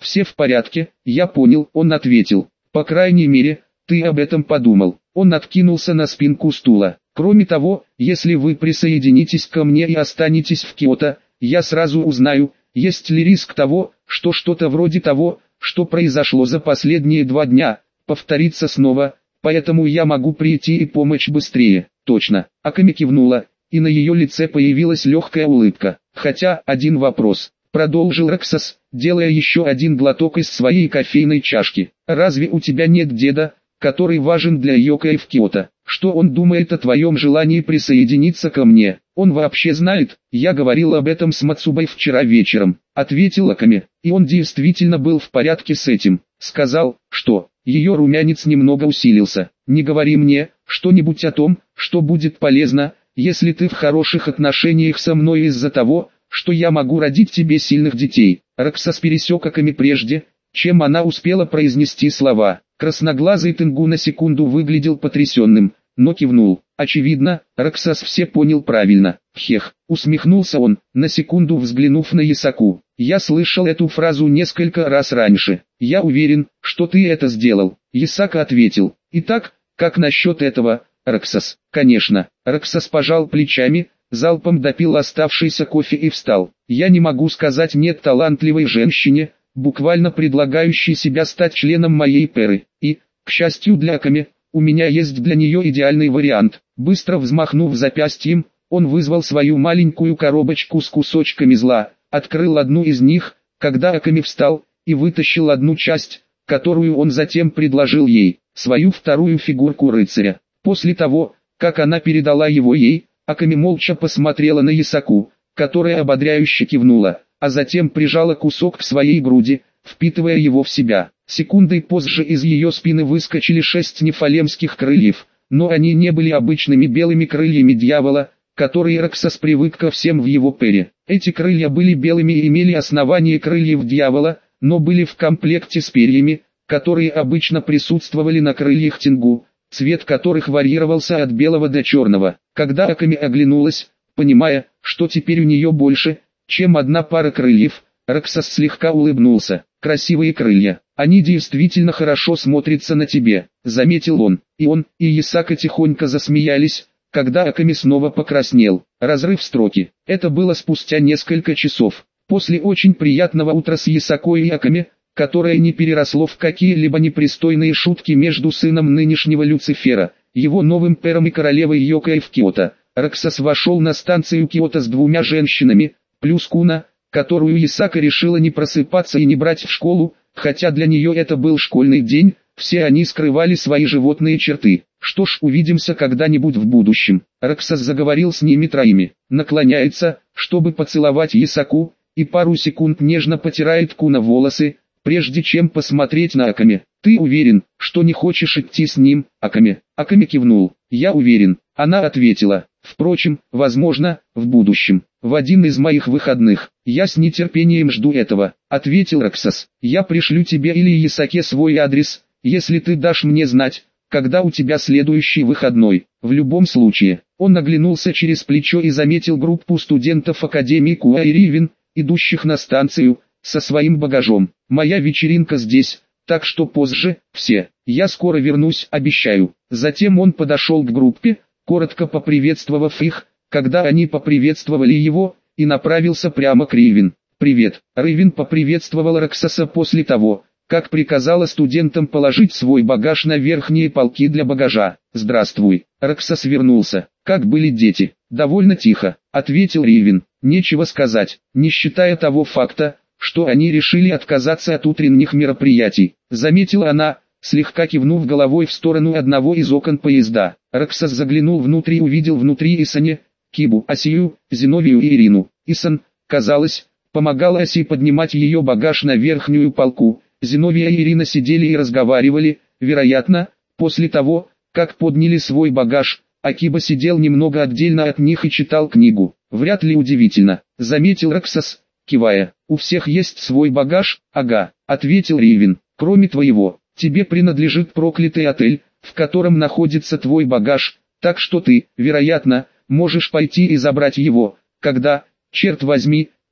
Все в порядке, я понял, он ответил. По крайней мере, ты об этом подумал. Он откинулся на спинку стула. Кроме того, если вы присоединитесь ко мне и останетесь в Киото, я сразу узнаю, есть ли риск того, что что-то вроде того, что произошло за последние 2 дня, повторится снова, поэтому я могу прийти и помочь быстрее. Точно. Аками кивнула, и на ее лице появилась легкая улыбка. Хотя, один вопрос. Продолжил Рексас, делая еще один глоток из своей кофейной чашки. Разве у тебя нет деда, который важен для Йокой в Киото? Что он думает о твоем желании присоединиться ко мне? Он вообще знает? Я говорил об этом с Мацубой вчера вечером, ответил Аками, и он действительно был в порядке с этим. Сказал, что... Ее румянец немного усилился. Не говори мне что-нибудь о том, что будет полезно, если ты в хороших отношениях со мной из-за того, что я могу родить тебе сильных детей. Рексас пересек Аками прежде, чем она успела произнести слова. Красноглазый Тенгу на секунду выглядел потрясенным, но кивнул. Очевидно, Рексас все понял правильно. Хех, усмехнулся он, на секунду взглянув на Ясаку. Я слышал эту фразу несколько раз раньше. Я уверен, что ты это сделал. Ясака ответил. Итак, как насчет этого, Рексас? Конечно. Рексас пожал плечами, залпом допил оставшийся кофе и встал. Я не могу сказать нет талантливой женщине, буквально предлагающей себя стать членом моей пэры. И, к счастью для Аками, у меня есть для нее идеальный вариант. Быстро взмахнув запястьем, он вызвал свою маленькую коробочку с кусочками зла, открыл одну из них, когда Аками встал, и вытащил одну часть, которую он затем предложил ей, свою вторую фигурку рыцаря. После того, как она передала его ей, Аками молча посмотрела на Ясаку, которая ободряюще кивнула, а затем прижала кусок к своей груди, впитывая его в себя. Секундой позже из ее спины выскочили 6 нефалемских крыльев, но они не были обычными белыми крыльями дьявола, которые Рексас привык ко всем в его пэре. Эти крылья были белыми и имели основание крыльев дьявола, но были в комплекте с перьями, которые обычно присутствовали на крыльях Тенгу, цвет которых варьировался от белого до черного. Когда Аками оглянулась, понимая, что теперь у нее больше, чем одна пара крыльев, Рексас слегка улыбнулся. «Красивые крылья, они действительно хорошо смотрятся на тебе», — заметил он. И Ясака тихонько засмеялись, когда Аками снова покраснел. Разрыв строки. Это было спустя несколько часов. После очень приятного утра с Ясакой и Аками, которое не переросло в какие-либо непристойные шутки между сыном нынешнего Люцифера, его новым пэром и королевой Йокой в Киото, Рексас вошел на станцию Киото с 2 женщинами, плюс Куна, которую Ясака решила не просыпаться и не брать в школу, хотя для нее это был школьный день, все они скрывали свои животные черты. Что ж, увидимся когда-нибудь в будущем. Рексас заговорил с ними 3. Наклоняется, чтобы поцеловать Ясаку, и пару секунд нежно потирает Куна волосы, прежде чем посмотреть на Аками. «Ты уверен, что не хочешь идти с ним, Аками?» Аками кивнул. «Я уверен», она ответила. «Впрочем, возможно, в будущем, в один из моих выходных. Я с нетерпением жду этого», ответил Рексас. «Я пришлю тебе или Ясаке свой адрес, если ты дашь мне знать, когда у тебя следующий выходной. В любом случае». Он оглянулся через плечо и заметил группу студентов Академии Куай Ривен, идущих на станцию, со своим багажом. «Моя вечеринка здесь, так что позже, все. Я скоро вернусь, обещаю». Затем он подошел к группе, коротко поприветствовав их, когда они поприветствовали его, и направился прямо к Ривен. «Привет». Ривен поприветствовал Рексаса после того, как приказала студентам положить свой багаж на верхние полки для багажа. «Здравствуй». Рексас вернулся. «Как были дети?» «Довольно тихо», ответил Ривен. «Нечего сказать, не считая того факта, что они решили отказаться от утренних мероприятий», заметила она, слегка кивнув головой в сторону одного из окон поезда. Рексас заглянул внутрь и увидел внутри Исане, Кибу, Асию, Зиновию и Ирину. Исан, казалось, помогала Аси поднимать ее багаж на верхнюю полку. Зиновия и Ирина сидели и разговаривали, вероятно, после того, как подняли свой багаж. Акиба сидел немного отдельно от них и читал книгу. «Вряд ли удивительно», заметил Рексас, кивая. «У всех есть свой багаж?» «Ага», ответил Ривен. «Кроме твоего, тебе принадлежит проклятый отель, в котором находится твой багаж, так что ты, вероятно, можешь пойти и забрать его, когда, черт возьми,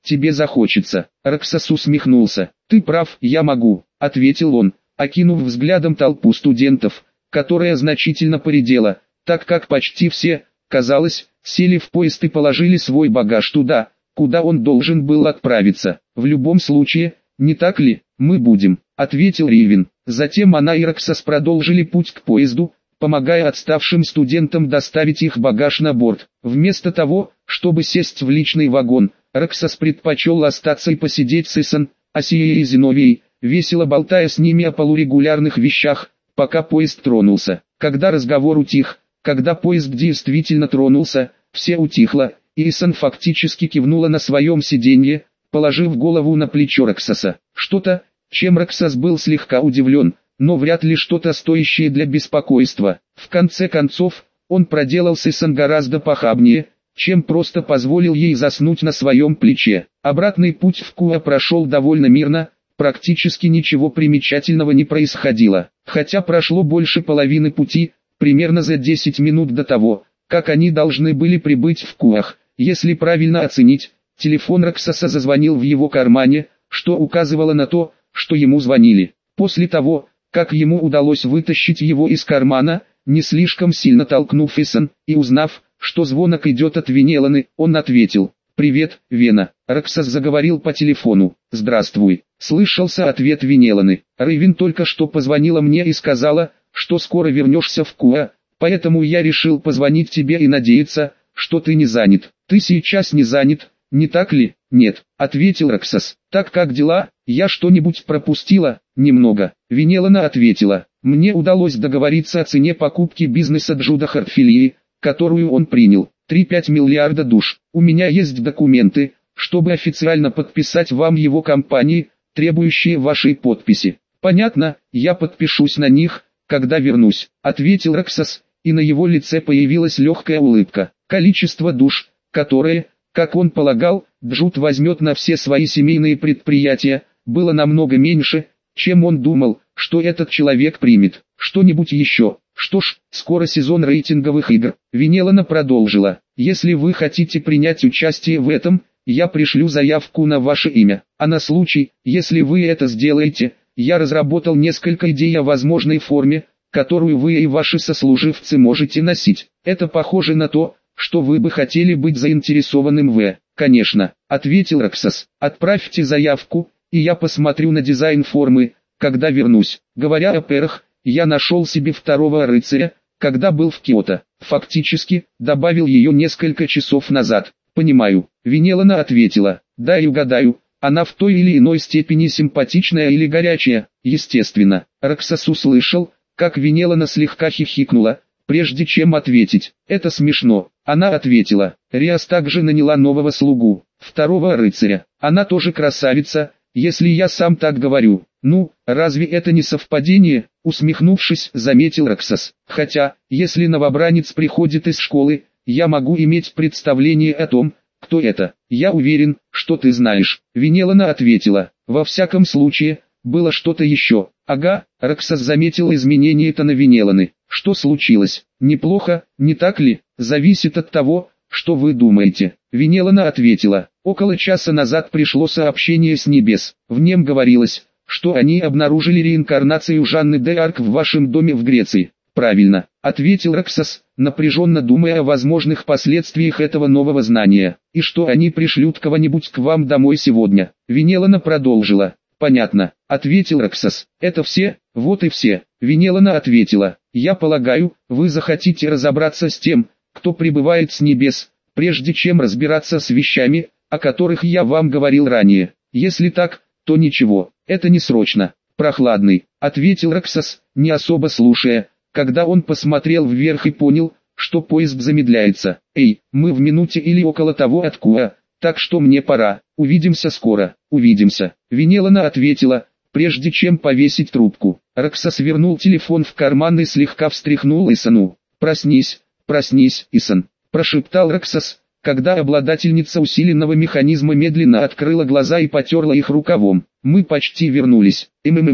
тебе захочется. Роксос усмехнулся. Ты прав, я могу, ответил он, окинув взглядом толпу студентов, которая значительно поредела, так как почти все, казалось, сели в поезд и положили свой багаж туда, куда он должен был отправиться. В любом случае, не так ли, мы будем, ответил Ривин. Затем она и Роксос продолжили путь к поезду, помогая отставшим студентам доставить их багаж на борт. Вместо того, чтобы сесть в личный вагон, Роксос предпочел остаться и посидеть с Исан, Асией и Зиновией, весело болтая с ними о полурегулярных вещах, пока поезд тронулся. Когда разговор утих, когда поезд действительно тронулся, все утихло, и Исан фактически кивнула на своем сиденье, положив голову на плечо Роксоса. Что-то, чем Роксос был слегка удивлен, но вряд ли что-то стоящее для беспокойства. В конце концов, он проделал с Исан гораздо похабнее, чем просто позволил ей заснуть на своем плече. Обратный путь в Куа прошел довольно мирно, практически ничего примечательного не происходило. Хотя прошло больше половины пути, примерно за 10 минут до того, как они должны были прибыть в Куах. Если правильно оценить, телефон Роксоса зазвонил в его кармане, что указывало на то, что ему звонили. После того, как ему удалось вытащить его из кармана, не слишком сильно толкнув Исан, и узнав, что звонок идет от Венеланы, он ответил: «Привет, Вена». Роксос заговорил по телефону. «Здравствуй», слышался ответ Венеланы. «Ривин только что позвонила мне и сказала, что скоро вернешься в Куа, поэтому я решил позвонить тебе и надеяться, что ты не занят». «Ты сейчас не занят, не так ли?» «Нет», ответил Роксос. «Так как дела? Я что-нибудь пропустила?» «Немного». Венелана ответила: «Мне удалось договориться о цене покупки бизнеса Джуда Хартфилии, которую он принял. 3,5 миллиарда душ. У меня есть документы, чтобы официально подписать вам его компании, требующие вашей подписи». «Понятно, я подпишусь на них, когда вернусь», ответил Роксос, и на его лице появилась легкая улыбка. Количество душ, которые, как он полагал, Джуд возьмет на все свои семейные предприятия, было намного меньше, чем он думал, что этот человек примет. «Что-нибудь еще?» «Что ж, скоро сезон рейтинговых игр», Венелана продолжила. «Если вы хотите принять участие в этом, я пришлю заявку на ваше имя. А на случай, если вы это сделаете, я разработал несколько идей о возможной форме, которую вы и ваши сослуживцы можете носить. Это похоже на то, что вы бы хотели быть заинтересованным в». «Конечно», ответил Роксос. «Отправьте заявку, и я посмотрю на дизайн формы, когда вернусь». Говоря о перах, я нашел себе второго рыцаря, когда был в Киото. Фактически, добавил ее несколько часов назад. «Понимаю», Венелана ответила. «Дай угадаю, она в той или иной степени симпатичная или горячая?» «Естественно». Роксос услышал, как Венелана слегка хихикнула, прежде чем ответить. «Это смешно». Она ответила. «Риас также наняла нового слугу, второго рыцаря. Она тоже красавица, если я сам так говорю». «Ну, разве это не совпадение?» Усмехнувшись, заметил Роксос. «Хотя, если новобранец приходит из школы, я могу иметь представление о том, кто это. Я уверен, что ты знаешь». Венелана ответила. «Во всяком случае, было что-то еще». «Ага», Роксос заметил изменение тона Венеланы. «Что случилось? Неплохо, не так ли? Зависит от того, что вы думаете». Венелана ответила. «Около часа назад пришло сообщение с небес. В нем говорилось, что они обнаружили реинкарнацию Жанны де Арк в вашем доме в Греции». «Правильно», ответил Роксос, напряженно думая о возможных последствиях этого нового знания. «И что они пришлют кого-нибудь к вам домой сегодня?» Венелана продолжила. «Понятно», ответил Роксос. «Это все?» «Вот и все». Венелана ответила. «Я полагаю, вы захотите разобраться с тем, кто прибывает с небес, прежде чем разбираться с вещами, о которых я вам говорил ранее. Если так, то ничего, это не срочно». «Прохладный», ответил Роксос, не особо слушая, когда он посмотрел вверх и понял, что поезд замедляется. «Эй, мы в минуте или около того от Куа, так что мне пора. Увидимся скоро». «Увидимся», Венелана ответила, прежде чем повесить трубку. Роксос вернул телефон в карман и слегка встряхнул Исану. «Проснись, проснись, Исан», прошептал Роксос, когда обладательница усиленного механизма медленно открыла глаза и потерла их рукавом. «Мы почти вернулись».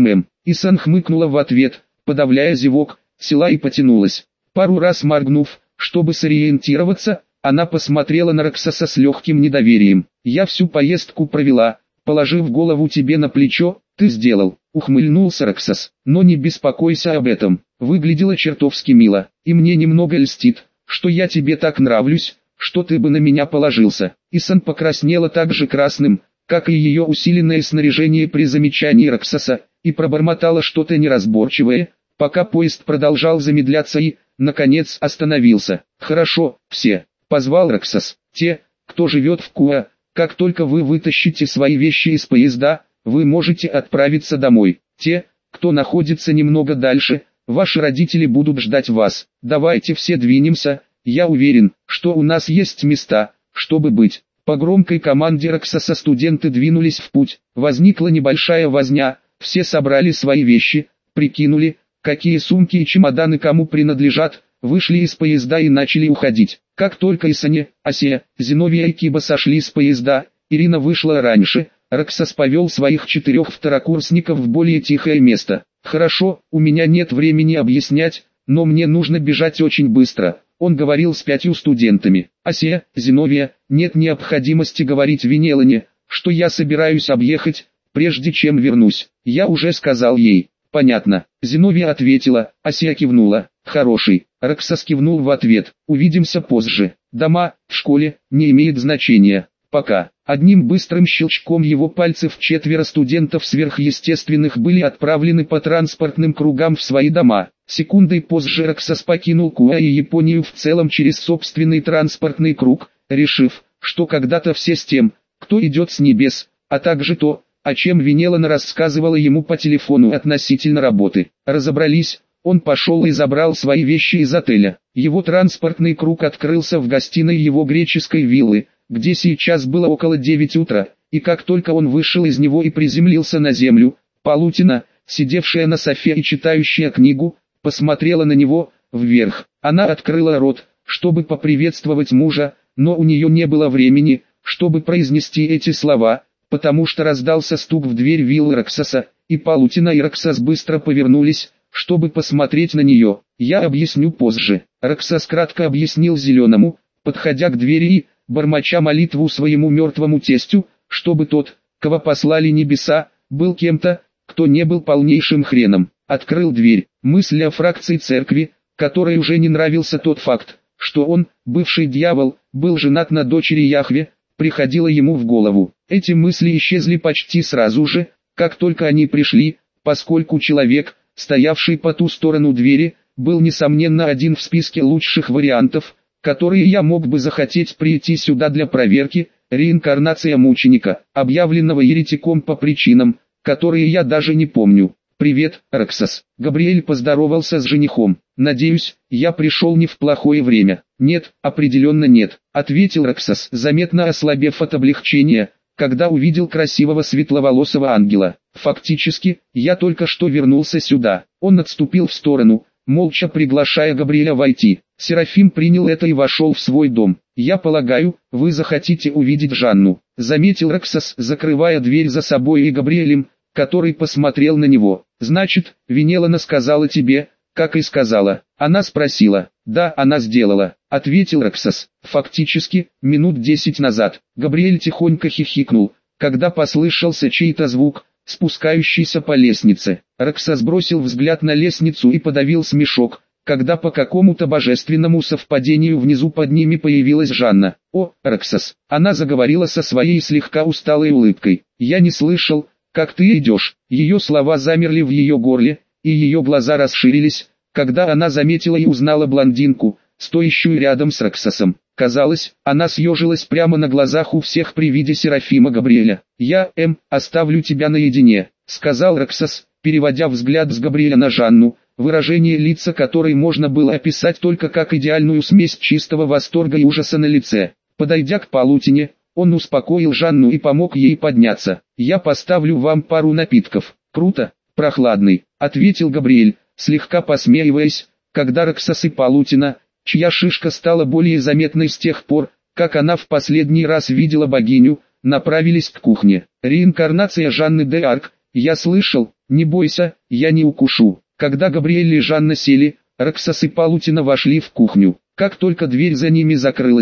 Исан хмыкнула в ответ, подавляя зевок, села и потянулась. Пару раз моргнув, чтобы сориентироваться, Она посмотрела на Роксоса с легким недоверием. «Я всю поездку провела, положив голову тебе на плечо, ты сделал», — ухмыльнулся Роксос. «Но не беспокойся об этом, выглядело чертовски мило, и мне немного льстит, что я тебе так нравлюсь, что ты бы на меня положился». Исан покраснела так же красным, как и ее усиленное снаряжение при замечании Роксоса, и пробормотала что-то неразборчивое, пока поезд продолжал замедляться и, наконец, остановился. «Хорошо, все», — позвал Роксос. «Те, кто живет в Куа, как только вы вытащите свои вещи из поезда, вы можете отправиться домой. Те, кто находится немного дальше, ваши родители будут ждать вас. Давайте все двинемся, я уверен, что у нас есть места, чтобы быть». По громкой команде Роксоса студенты двинулись в путь. Возникла небольшая возня, все собрали свои вещи, прикинули, какие сумки и чемоданы кому принадлежат, вышли из поезда и начали уходить. Как только Исане, Асия, Зиновия и Киба сошли с поезда, Ирина вышла раньше, Роксос повел своих 4 второкурсников в более тихое место. «Хорошо, у меня нет времени объяснять, но мне нужно бежать очень быстро». Он говорил с 5 студентами. «Асия, Зиновия, нет необходимости говорить Венелане, что я собираюсь объехать, прежде чем вернусь. Я уже сказал ей». «Понятно». Зиновия ответила, Асия кивнула. «Хороший». Роксос кивнул в ответ. «Увидимся позже. Дома, в школе, не имеет значения. Пока». Одним быстрым щелчком его пальцев 4 студентов сверхъестественных были отправлены по транспортным кругам в свои дома. Секундой позже Роксос покинул Куа и Японию в целом через собственный транспортный круг, решив, что когда-то все с тем, кто идет с небес, а также то, о чем Венелана рассказывала ему по телефону относительно работы, разобрались. Он пошел и забрал свои вещи из отеля. Его транспортный круг открылся в гостиной его греческой виллы, где сейчас было около 9 утра, и как только он вышел из него и приземлился на землю, Палутина, сидевшая на софе и читающая книгу, посмотрела на него, вверх. Она открыла рот, чтобы поприветствовать мужа, но у нее не было времени, чтобы произнести эти слова, потому что раздался стук в дверь виллы Роксоса, и Палутина и Роксос быстро повернулись, чтобы посмотреть на нее. «Я объясню позже». Роксос кратко объяснил Зеленому, подходя к двери и, бормоча молитву своему мертвому тестю, чтобы тот, кого послали небеса, был кем-то, кто не был полнейшим хреном. Открыл дверь. Мысль о фракции церкви, которой уже не нравился тот факт, что он, бывший дьявол, был женат на дочери Яхве, приходила ему в голову. Эти мысли исчезли почти сразу же, как только они пришли, поскольку человек, стоявший по ту сторону двери, был несомненно один в списке лучших вариантов, которые я мог бы захотеть прийти сюда для проверки, реинкарнация мученика, объявленного еретиком по причинам, которые я даже не помню. «Привет, Роксос». Габриэль поздоровался с женихом. «Надеюсь, я пришел не в плохое время». «Нет, определенно нет», — ответил Роксос, заметно ослабев от облегчения, когда увидел красивого светловолосого ангела. «Фактически, я только что вернулся сюда». Он отступил в сторону, молча приглашая Габриэля войти. Серафим принял это и вошел в свой дом. «Я полагаю, вы захотите увидеть Жанну», — заметил Роксос, закрывая дверь за собой и Габриэлем, который посмотрел на него. «Значит, Венелана сказала тебе, как и сказала». Она спросила. «Да, она сделала», — ответил Роксос. «Фактически, минут 10 назад». Габриэль тихонько хихикнул, когда послышался чей-то звук, спускающийся по лестнице. Роксос бросил взгляд на лестницу и подавил смешок, когда по какому-то божественному совпадению внизу под ними появилась Жанна. «О, Роксос!» Она заговорила со своей слегка усталой улыбкой. «Я не слышал, как ты идешь». Ее слова замерли в ее горле, и ее глаза расширились, когда она заметила и узнала блондинку, стоящую рядом с Роксосом. Казалось, она съежилась прямо на глазах у всех при виде Серафима Габриэля. «Я, оставлю тебя наедине», — сказал Роксос, переводя взгляд с Габриэля на Жанну, выражение лица которой можно было описать только как идеальную смесь чистого восторга и ужаса на лице. Подойдя к Палутине, он успокоил Жанну и помог ей подняться. «Я поставлю вам пару напитков». «Круто, прохладный», — ответил Габриэль, слегка посмеиваясь, когда Роксос и Палутина, чья шишка стала более заметной с тех пор, как она в последний раз видела богиню, направились к кухне. «Реинкарнация Жанны де Арк, я слышал, не бойся, я не укушу». Когда Габриэль и Жанна сели, Роксос и Палутина вошли в кухню. Как только дверь за ними закрылась,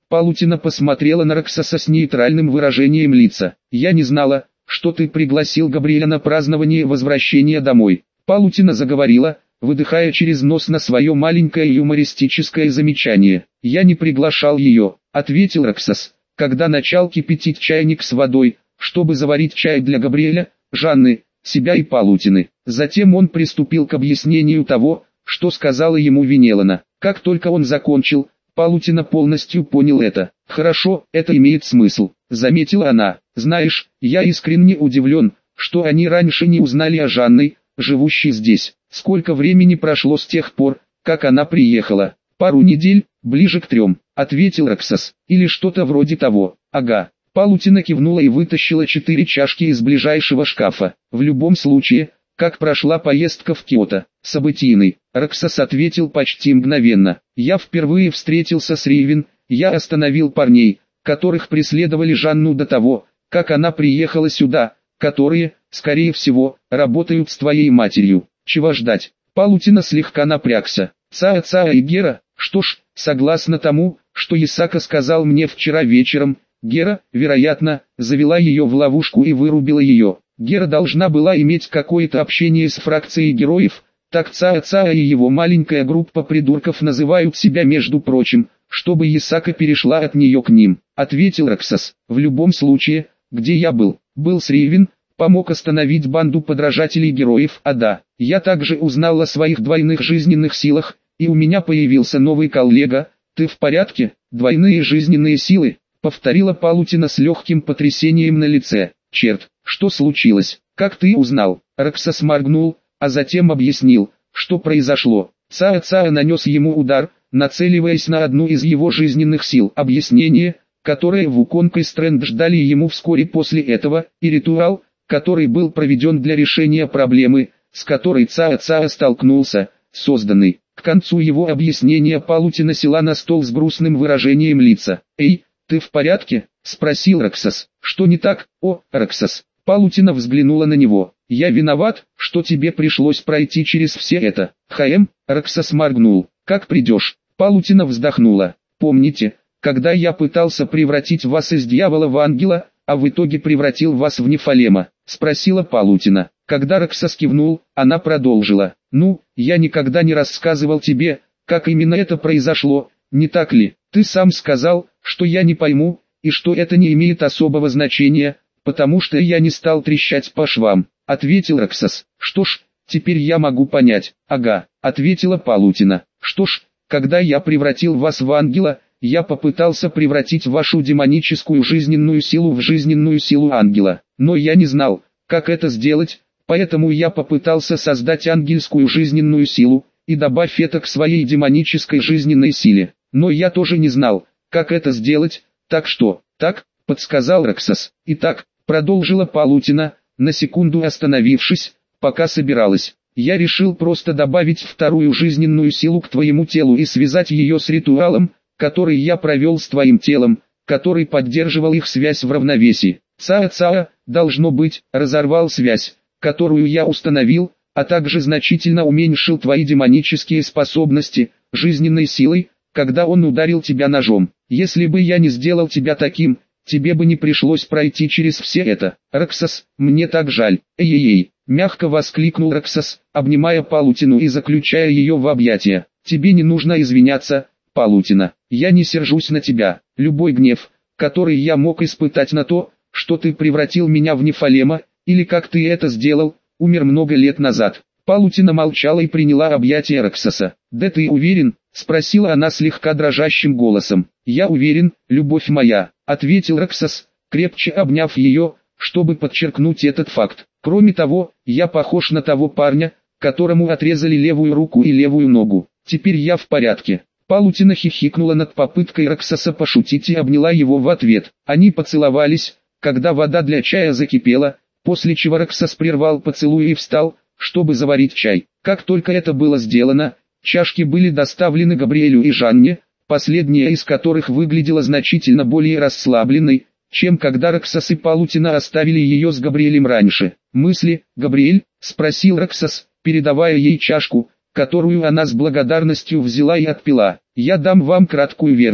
Палутина посмотрела на Роксоса с нейтральным выражением лица. «Я не знала, что ты пригласил Габриэля на празднование возвращения домой». Палутина заговорила, выдыхая через нос на свое маленькое юмористическое замечание. «Я не приглашал ее», — ответил Роксос, когда начал кипятить чайник с водой, чтобы заварить чай для Габриэля, Жанны, себя и Палутины. Затем он приступил к объяснению того, что сказала ему Венелана. Как только он закончил, Палутина полностью понял это. «Хорошо, это имеет смысл», — заметила она. «Знаешь, я искренне удивлен, что они раньше не узнали о Жанне, живущей здесь. Сколько времени прошло с тех пор, как она приехала?» «Пару недель, ближе к 3, ответил Роксос. «Или что-то вроде того». «Ага». Палутина кивнула и вытащила 4 чашки из ближайшего шкафа. «В любом случае, как прошла поездка в Киото?» «Событийный», — Роксос ответил почти мгновенно. «Я впервые встретился с Ривен, я остановил парней, которых преследовали Жанну до того, как она приехала сюда, которые, скорее всего, работают с твоей матерью. Чего ждать?» Палутина слегка напрягся. «Цаа и Гера, что ж, согласно тому, что Исака сказал мне вчера вечером, Гера, вероятно, завела ее в ловушку и вырубила ее. Гера должна была иметь какое-то общение с фракцией героев, так Цаа и его маленькая группа придурков называют себя, между прочим, чтобы Исака перешла от нее к ним», — ответил Роксос. «В любом случае, где я был? Был с Ривен, помог остановить банду подражателей героев, а да, я также узнал о своих двойных жизненных силах, и у меня появился новый коллега. Ты в порядке? Двойные жизненные силы?» — повторила Палутина с легким потрясением на лице. «Черт, что случилось? Как ты узнал?» Роксос моргнул, а затем объяснил, что произошло. Цаа нанес ему удар, нацеливаясь на одну из его жизненных сил. Объяснение, которое Вуконг и Стрэнд ждали ему вскоре после этого, и ритуал, который был проведен для решения проблемы, с которой Цаа столкнулся, созданный. К концу его объяснения Палутина села на стол с грустным выражением лица. «Эй, ты в порядке?» — спросил Роксос. «Что не так, о, Роксос?» Палутина взглянула на него. «Я виноват, что тебе пришлось пройти через все это». Роксос моргнул. «Как придешь?» Палутина вздохнула. «Помните, когда я пытался превратить вас из дьявола в ангела, а в итоге превратил вас в Нефалема?» — спросила Палутина. Когда Роксос кивнул, она продолжила. «Ну, я никогда не рассказывал тебе, как именно это произошло, не так ли? Ты сам сказал, что я не пойму, и что это не имеет особого значения, потому что я не стал трещать по швам», — ответил Роксос. «Что ж, теперь я могу понять». «Ага», — ответила Палутина. «Что ж, когда я превратил вас в ангела, я попытался превратить вашу демоническую жизненную силу в жизненную силу ангела. Но я не знал, как это сделать, поэтому я попытался создать ангельскую жизненную силу, и добавь это к своей демонической жизненной силе. Но я тоже не знал, как это сделать, так что, так, подсказал Роксос. «Итак», — продолжила Палутина, на секунду остановившись, пока собиралась. «Я решил просто добавить вторую жизненную силу к твоему телу и связать ее с ритуалом, который я провел с твоим телом, который поддерживал их связь в равновесии. Цаа, должно быть, разорвал связь, которую я установил, а также значительно уменьшил твои демонические способности, жизненной силой, когда он ударил тебя ножом. Если бы я не сделал тебя таким, тебе бы не пришлось пройти через все это. Роксос, мне так жаль». «Эй-эй-эй», мягко воскликнул Роксос, обнимая Палутину и заключая ее в объятия. «Тебе не нужно извиняться, Палутина. Я не сержусь на тебя. Любой гнев, который я мог испытать на то, что ты превратил меня в Нефалема, или как ты это сделал, умер много лет назад». Палутина молчала и приняла объятия Роксоса. «Да ты уверен?» — спросила она слегка дрожащим голосом. «Я уверен, любовь моя», — ответил Роксос, крепче обняв ее, чтобы подчеркнуть этот факт. «Кроме того, я похож на того парня, которому отрезали левую руку и левую ногу. Теперь я в порядке». Палутина хихикнула над попыткой Роксоса пошутить и обняла его в ответ. Они поцеловались, когда вода для чая закипела, после чего Роксос прервал поцелуй и встал, чтобы заварить чай. Как только это было сделано, чашки были доставлены Габриэлю и Жанне, последняя из которых выглядела значительно более расслабленной, чем когда Роксос и Палутина оставили ее с Габриэлем раньше. «Мысли, Габриэль?» — спросил Роксос, передавая ей чашку, которую она с благодарностью взяла и отпила. «Я дам вам краткую версию.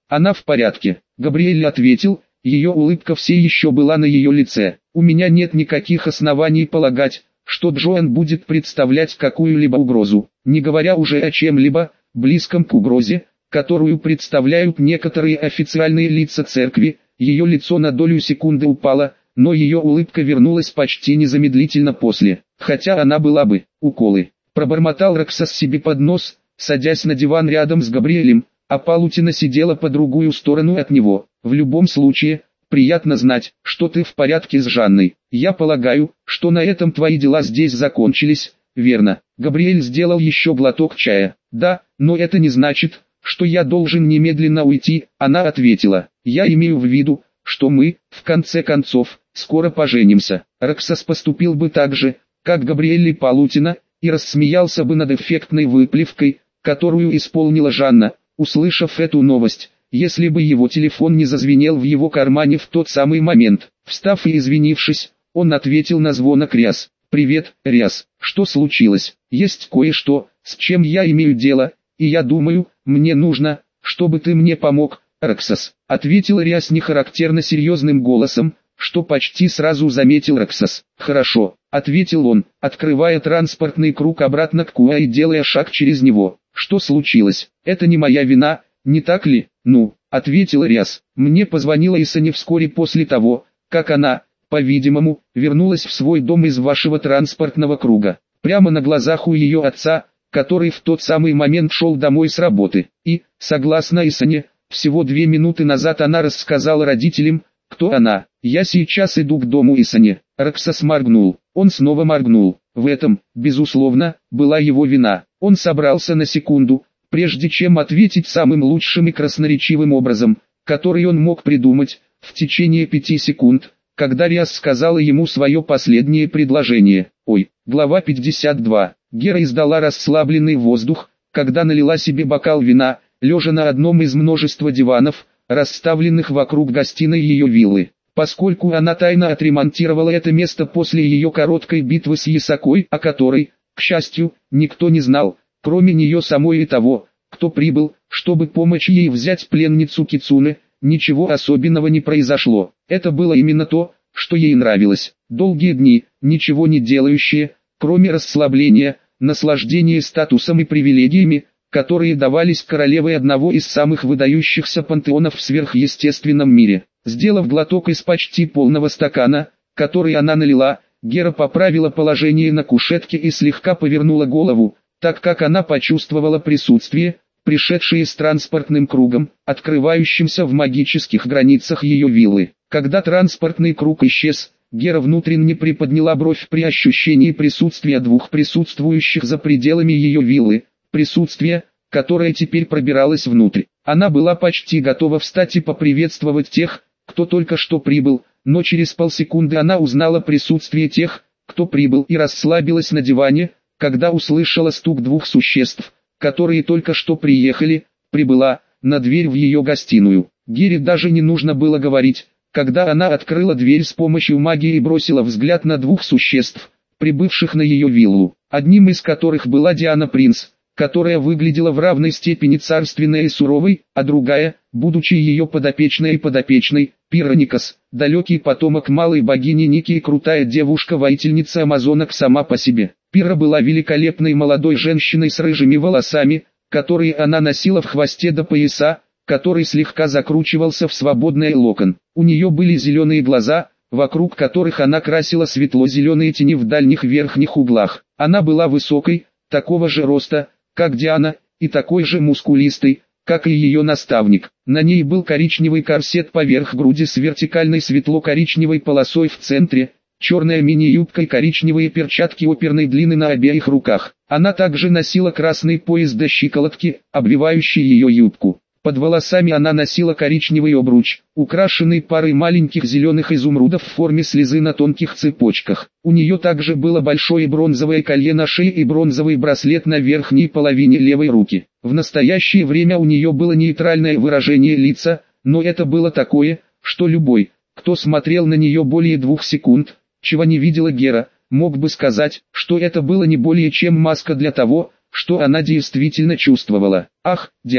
Она в порядке. Габриэль ответил, ее улыбка все еще была на ее лице. У меня нет никаких оснований полагать, что Джоан будет представлять какую-либо угрозу, не говоря уже о чем-либо, близком к угрозе, которую представляют некоторые официальные лица церкви. Ее лицо на долю секунды упало, но ее улыбка вернулась почти незамедлительно после, хотя она была бы, уколы. Пробормотал Роксас себе под нос, садясь на диван рядом с Габриэлем, а Палутина сидела по другую сторону от него. В любом случае, приятно знать, что ты в порядке с Жанной. Я полагаю, что на этом твои дела здесь закончились, верно? Габриэль сделал еще глоток чая. Да, но это не значит, что я должен немедленно уйти, она ответила. Я имею в виду, что мы, в конце концов, скоро поженимся. Роксас поступил бы так же, как Габриэль и Палутина, и рассмеялся бы над эффектной выплевкой, которую исполнила Жанна, услышав эту новость, если бы его телефон не зазвенел в его кармане в тот самый момент. Встав и извинившись, он ответил на звонок Риас. «Привет, Риас, что случилось? Есть кое-что, с чем я имею дело, и я думаю, мне нужно, чтобы ты мне помог, Роксас», ответил Риас нехарактерно серьезным голосом, что почти сразу заметил Роксас. «Хорошо», ответил он, открывая транспортный круг обратно к Куа и делая шаг через него. «Что случилось? Это не моя вина, не так ли?» «Ну», ответил Риас, «мне позвонила Исани вскоре после того, как она, по-видимому, вернулась в свой дом из вашего транспортного круга, прямо на глазах у ее отца, который в тот самый момент шел домой с работы. И, согласно Исане, всего 2 минуты назад она рассказала родителям, кто она. Я сейчас иду к дому Исане». Роксас моргнул. Он снова моргнул. В этом, безусловно, была его вина. Он собрался на секунду, прежде чем ответить самым лучшим и красноречивым образом, который он мог придумать, в течение 5 секунд, когда Риас сказала ему свое последнее предложение. Ой, глава 52. Гера издала расслабленный воздух, когда налила себе бокал вина, лежа на одном из множества диванов, расставленных вокруг гостиной ее виллы. Поскольку она тайно отремонтировала это место после ее короткой битвы с Ясакой, о которой, к счастью, никто не знал, кроме нее самой и того, кто прибыл, чтобы помочь ей взять пленницу Кицуне, ничего особенного не произошло. Это было именно то, что ей нравилось. Долгие дни, ничего не делающие, кроме расслабления, наслаждения статусом и привилегиями, которые давались королевой одного из самых выдающихся пантеонов в сверхъестественном мире. Сделав глоток из почти полного стакана, который она налила, Гера поправила положение на кушетке и слегка повернула голову, так как она почувствовала присутствие, пришедшее с транспортным кругом, открывающимся в магических границах ее виллы. Когда транспортный круг исчез, Гера внутренне приподняла бровь при ощущении присутствия двух присутствующих за пределами ее виллы, присутствие, которое теперь пробиралось внутрь. Она была почти готова встать и поприветствовать тех, кто только что прибыл, но через полсекунды она узнала присутствие тех, кто прибыл, и расслабилась на диване, когда услышала стук двух существ, которые только что приехали, прибыла, на дверь в ее гостиную. Гере даже не нужно было говорить, когда она открыла дверь с помощью магии и бросила взгляд на двух существ, прибывших на ее виллу, одним из которых была Диана Принц, которая выглядела в равной степени царственной и суровой, а другая, будучи ее подопечной, Пироникас, далекий потомок малой богини Ники и крутая девушка-воительница амазонок сама по себе. Пира была великолепной молодой женщиной с рыжими волосами, которые она носила в хвосте до пояса, который слегка закручивался в свободный локон. У нее были зеленые глаза, вокруг которых она красила светло-зеленые тени в дальних верхних углах. Она была высокой, такого же роста, как Диана, и такой же мускулистой, как и ее наставник. На ней был коричневый корсет поверх груди с вертикальной светло-коричневой полосой в центре, черная мини-юбка и коричневые перчатки оперной длины на обеих руках. Она также носила красный пояс до щиколотки, обвивающий ее юбку. Под волосами она носила коричневый обруч, украшенный парой маленьких зеленых изумрудов в форме слезы на тонких цепочках. У нее также было большое бронзовое колье на шее и бронзовый браслет на верхней половине левой руки. В настоящее время у нее было нейтральное выражение лица, но это было такое, что любой, кто смотрел на нее более 2 секунд, чего не видела Гера, мог бы сказать, что это было не более чем маска для того, что она действительно чувствовала. «Ах, Диана!»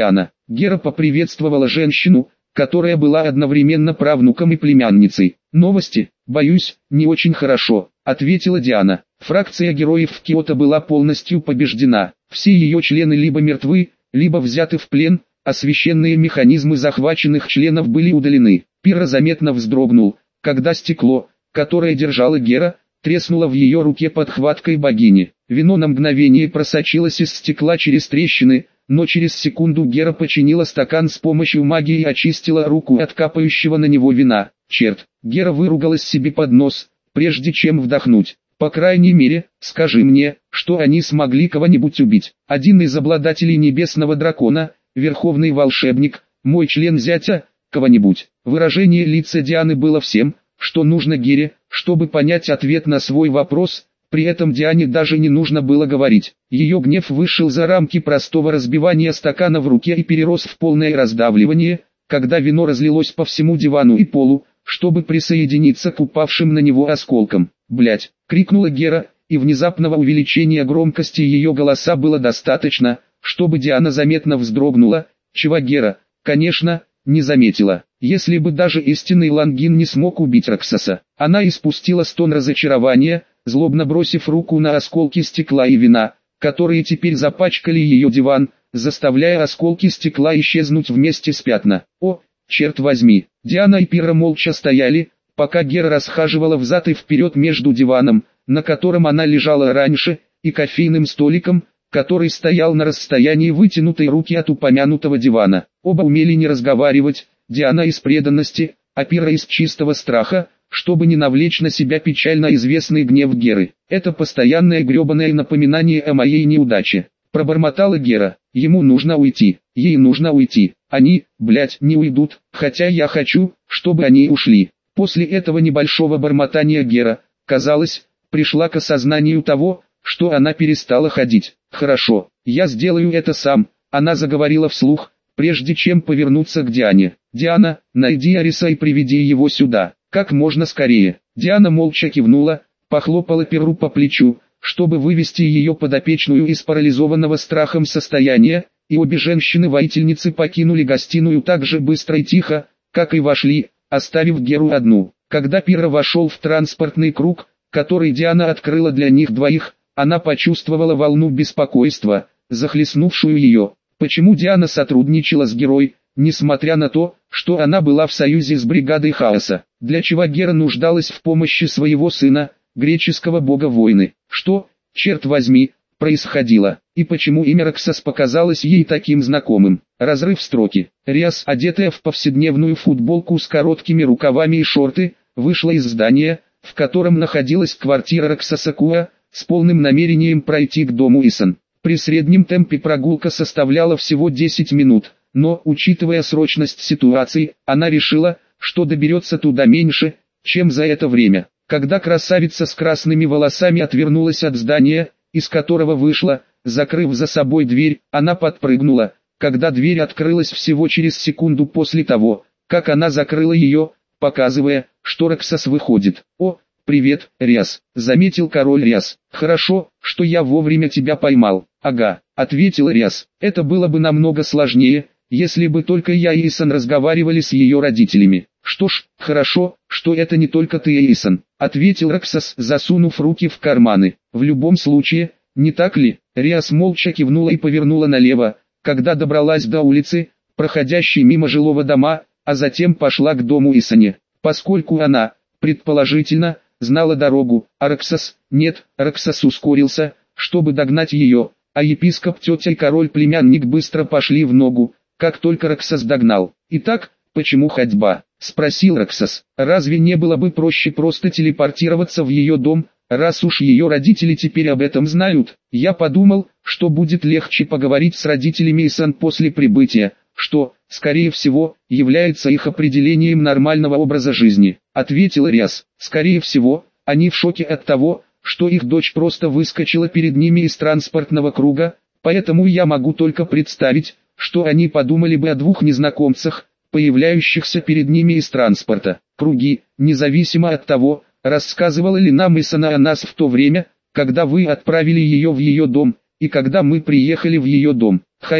Гера поприветствовала женщину, которая была одновременно правнуком и племянницей. «Новости, боюсь, не очень хорошо», — ответила Диана. Фракция героев в Киото была полностью побеждена. Все ее члены либо мертвы, либо взяты в плен, а священные механизмы захваченных членов были удалены. Пирра заметно вздрогнул, когда стекло, которое держала Гера, треснуло в ее руке под хваткой богини. Вино на мгновение просочилось из стекла через трещины, но через секунду Гера починила стакан с помощью магии и очистила руку от капающего на него вина. Черт, Гера выругалась себе под нос, прежде чем вдохнуть. По крайней мере, скажи мне, что они смогли кого-нибудь убить. Один из обладателей небесного дракона, верховный волшебник, мой член зятя, кого-нибудь. Выражение лица Дианы было всем, что нужно Гере, чтобы понять ответ на свой вопрос. При этом Диане даже не нужно было говорить. Ее гнев вышел за рамки простого разбивания стакана в руке и перерос в полное раздавливание, когда вино разлилось по всему дивану и полу, чтобы присоединиться к упавшим на него осколкам. «Блядь!» — крикнула Гера, и внезапного увеличения громкости ее голоса было достаточно, чтобы Диана заметно вздрогнула, чего Гера, конечно, не заметила. Если бы даже истинный Лангин не смог убить Роксоса, она испустила стон разочарования, злобно бросив руку на осколки стекла и вина, которые теперь запачкали ее диван, заставляя осколки стекла исчезнуть вместе с пятна. «О, черт возьми!» Диана и Пирра молча стояли, пока Гера расхаживала взад и вперед между диваном, на котором она лежала раньше, и кофейным столиком, который стоял на расстоянии вытянутой руки от упомянутого дивана. Оба умели не разговаривать, Диана из преданности, а Пирра из чистого страха, чтобы не навлечь на себя печально известный гнев Геры. «Это постоянное гребаное напоминание о моей неудаче», — пробормотала Гера. «Ему нужно уйти, ей нужно уйти. Они, блядь, не уйдут, хотя я хочу, чтобы они ушли». После этого небольшого бормотания Гера, казалось, пришла к осознанию того, что она перестала ходить. «Хорошо, я сделаю это сам», — она заговорила вслух, прежде чем повернуться к Диане. «Диана, найди Ариса и приведи его сюда, как можно скорее». Диана молча кивнула, похлопала Пирру по плечу, чтобы вывести ее подопечную из парализованного страхом состояния, и обе женщины-воительницы покинули гостиную так же быстро и тихо, как и вошли, оставив Геру одну. Когда Пирра вошел в транспортный круг, который Диана открыла для них двоих, она почувствовала волну беспокойства, захлестнувшую ее. Почему Диана сотрудничала с Герой, несмотря на то, что она была в союзе с бригадой хаоса? Для чего Гера нуждалась в помощи своего сына, греческого бога войны? Что, черт возьми, происходило? И почему имя Роксос показалось ей таким знакомым? Разрыв строки. Риас, одетая в повседневную футболку с короткими рукавами и шорты, вышла из здания, в котором находилась квартира Роксоса Куа, с полным намерением пройти к дому Исан. При среднем темпе прогулка составляла всего 10 минут, но, учитывая срочность ситуации, она решила, что доберется туда меньше, чем за это время. Когда красавица с красными волосами отвернулась от здания, из которого вышла, закрыв за собой дверь, она подпрыгнула, когда дверь открылась всего через секунду после того, как она закрыла ее, показывая, что Роксос выходит. «О, привет, Риас», — заметил король Риас. «Хорошо, что я вовремя тебя поймал». «Ага», — ответил Риас. «Это было бы намного сложнее, если бы только я и Исан разговаривали с ее родителями». «Что ж, хорошо, что это не только ты и Исан», — ответил Роксос, засунув руки в карманы. «В любом случае, не так ли?» Риас молча кивнула и повернула налево, когда добралась до улицы, проходящей мимо жилого дома, а затем пошла к дому Исане. Поскольку она, предположительно, знала дорогу, а Роксос, нет, Роксос ускорился, чтобы догнать ее, а епископ, тетя и король-племянник быстро пошли в ногу, как только Роксос догнал. «Итак, почему ходьба?» — спросил Роксос. «Разве не было бы проще просто телепортироваться в ее дом, раз уж ее родители теперь об этом знают? Я подумал, что будет легче поговорить с родителями Исан после прибытия, что, скорее всего, является их определением нормального образа жизни», — ответил Риас. «Скорее всего, они в шоке от того, что их дочь просто выскочила перед ними из транспортного круга, поэтому я могу только представить, что они подумали бы о двух незнакомцах, появляющихся перед ними из транспорта. Круги, независимо от того, рассказывала ли нам Исана о нас в то время, когда вы отправили ее в ее дом, и когда мы приехали в ее дом.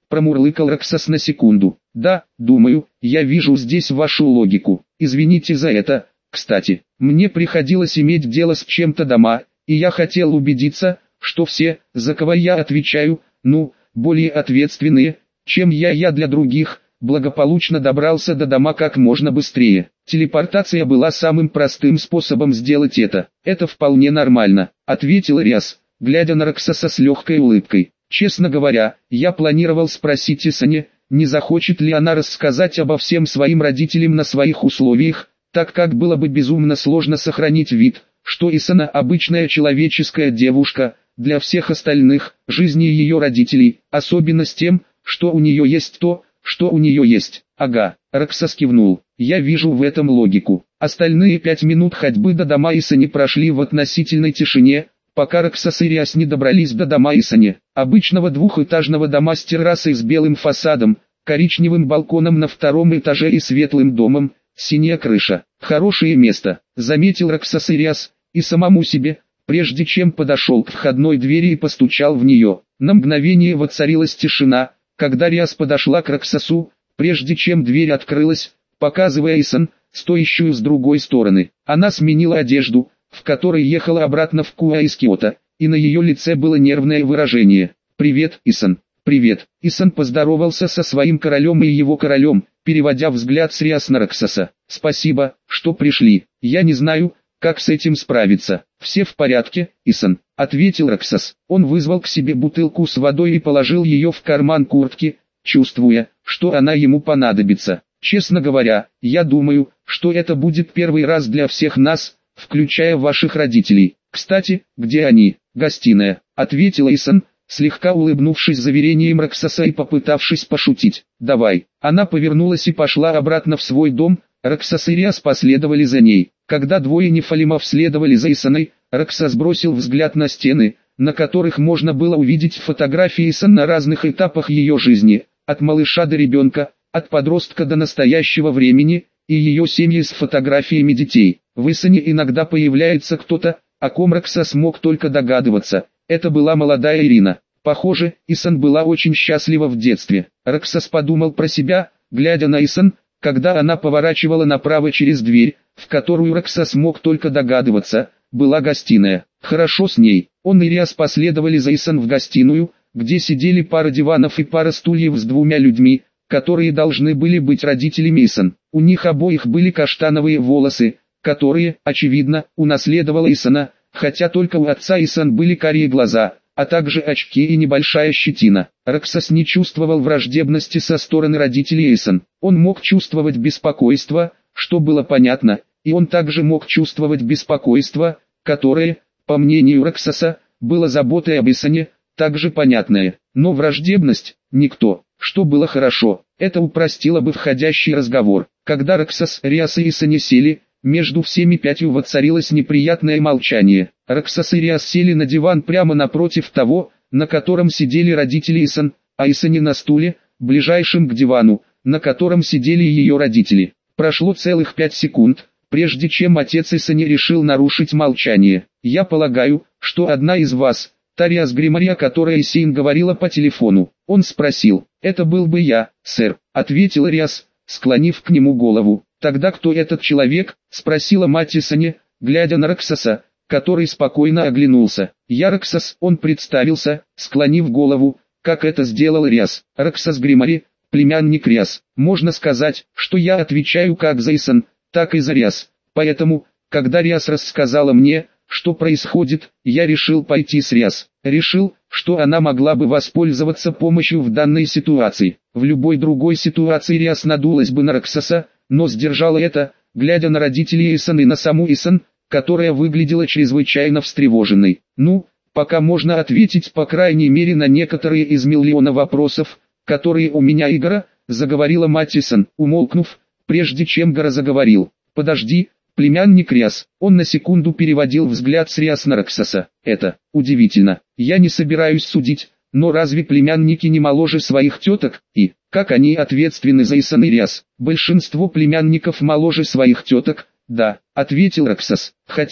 промурлыкал Роксос на секунду. Да, думаю, я вижу здесь вашу логику. Извините за это. Кстати, мне приходилось иметь дело с чем-то дома, и я хотел убедиться, что все, за кого я отвечаю, более ответственные, чем я для других, благополучно добрался до дома как можно быстрее. Телепортация была самым простым способом сделать это. Это вполне нормально, ответил Риас, глядя на Роксоса с легкой улыбкой. Честно говоря, я планировал спросить Исане, не захочет ли она рассказать обо всем своим родителям на своих условиях, так как было бы безумно сложно сохранить вид, что Исана обычная человеческая девушка, для всех остальных, жизни ее родителей, особенно с тем, что у нее есть то, что у нее есть. Ага, Роксос кивнул, я вижу в этом логику. Остальные 5 минут ходьбы до дома Исани прошли в относительной тишине, пока Роксос и Риас не добрались до дома Исани, обычного двухэтажного дома с террасой с белым фасадом, коричневым балконом на втором этаже и светлым домом, синяя крыша. Хорошее место, заметил Роксос и Риас, и самому себе, прежде чем подошел к входной двери и постучал в нее. На мгновение воцарилась тишина, когда Риас подошла к Роксосу, прежде чем дверь открылась, показывая Исан, стоящую с другой стороны. Она сменила одежду, в которой ехала обратно в Куа из Киото, и на ее лице было нервное выражение. «Привет, Исан». «Привет». Исан поздоровался со своим королем и его королем, переводя взгляд с Риас на Роксоса. «Спасибо, что пришли. Я не знаю, как с этим справиться». «Все в порядке, Исан», — ответил Роксос. Он вызвал к себе бутылку с водой и положил ее в карман куртки, чувствуя, что она ему понадобится. «Честно говоря, я думаю, что это будет первый раз для всех нас, включая ваших родителей. Кстати, где они?» «Гостиная», — ответила Исан, слегка улыбнувшись заверением Роксоса и попытавшись пошутить. «Давай». Она повернулась и пошла обратно в свой дом, Роксос и Риас последовали за ней. Когда двое нефалимов следовали за Исаной, Роксос бросил взгляд на стены, на которых можно было увидеть фотографии Исан на разных этапах ее жизни, от малыша до ребенка, от подростка до настоящего времени, и ее семьи с фотографиями детей. В Исане иногда появляется кто-то, о ком Роксос мог только догадываться. Это была молодая Ирина. Похоже, Исан была очень счастлива в детстве. Роксос подумал про себя, глядя на Исан, когда она поворачивала направо через дверь, в которую Роксос мог только догадываться, была гостиная. Хорошо с ней. Он и Риас последовали за Исан в гостиную, где сидели пара диванов и пара стульев с двумя людьми, которые должны были быть родителями Исан. У них обоих были каштановые волосы, которые, очевидно, унаследовала Исана, хотя только у отца Исан были карие глаза, а также очки и небольшая щетина. Роксос не чувствовал враждебности со стороны родителей Исан. Он мог чувствовать беспокойство, что было понятно, и он также мог чувствовать беспокойство, которое, по мнению Роксоса, было заботой об Исане, также понятное. Но враждебность – никто, что было хорошо. Это упростило бы входящий разговор. Когда Роксос, Риас и Исане сели, между всеми 5 воцарилось неприятное молчание. Роксос и Риас сели на диван прямо напротив того, на котором сидели родители Исан, а Исане на стуле, ближайшем к дивану, на котором сидели ее родители. Прошло целых 5 секунд, прежде чем отец Исане решил нарушить молчание. «Я полагаю, что одна из вас, та Риас Гримария, которая Исейн говорила по телефону». Он спросил. «Это был бы я, сэр», — ответил Риас, склонив к нему голову. «Тогда кто этот человек?» — спросила мать Исане, глядя на Роксоса, который спокойно оглянулся. «Я Роксос», — он представился, склонив голову, как это сделал Риас. «Роксос Гримари, племянник Риас. Можно сказать, что я отвечаю как за Исан, так и за Риас. Поэтому, когда Риас рассказала мне, что происходит, я решил пойти с Риас. Решил, что она могла бы воспользоваться помощью в данной ситуации. В любой другой ситуации Риас надулась бы на Роксоса, но сдержала это, глядя на родителей Исан и на саму Исан, которая выглядела чрезвычайно встревоженной. Пока можно ответить по крайней мере на некоторые из миллиона вопросов, которые у меня и Гора, заговорила мать Исан, умолкнув, прежде чем Гора заговорил. «Подожди, племянник Риас». Он на секунду переводил взгляд с Риас на Роксоса. «Это удивительно. Я не собираюсь судить, но разве племянники не моложе своих теток, и, как они ответственны за Исан и Риас?» «Большинство племянников моложе своих теток, да», — ответил Роксос. «Хотя,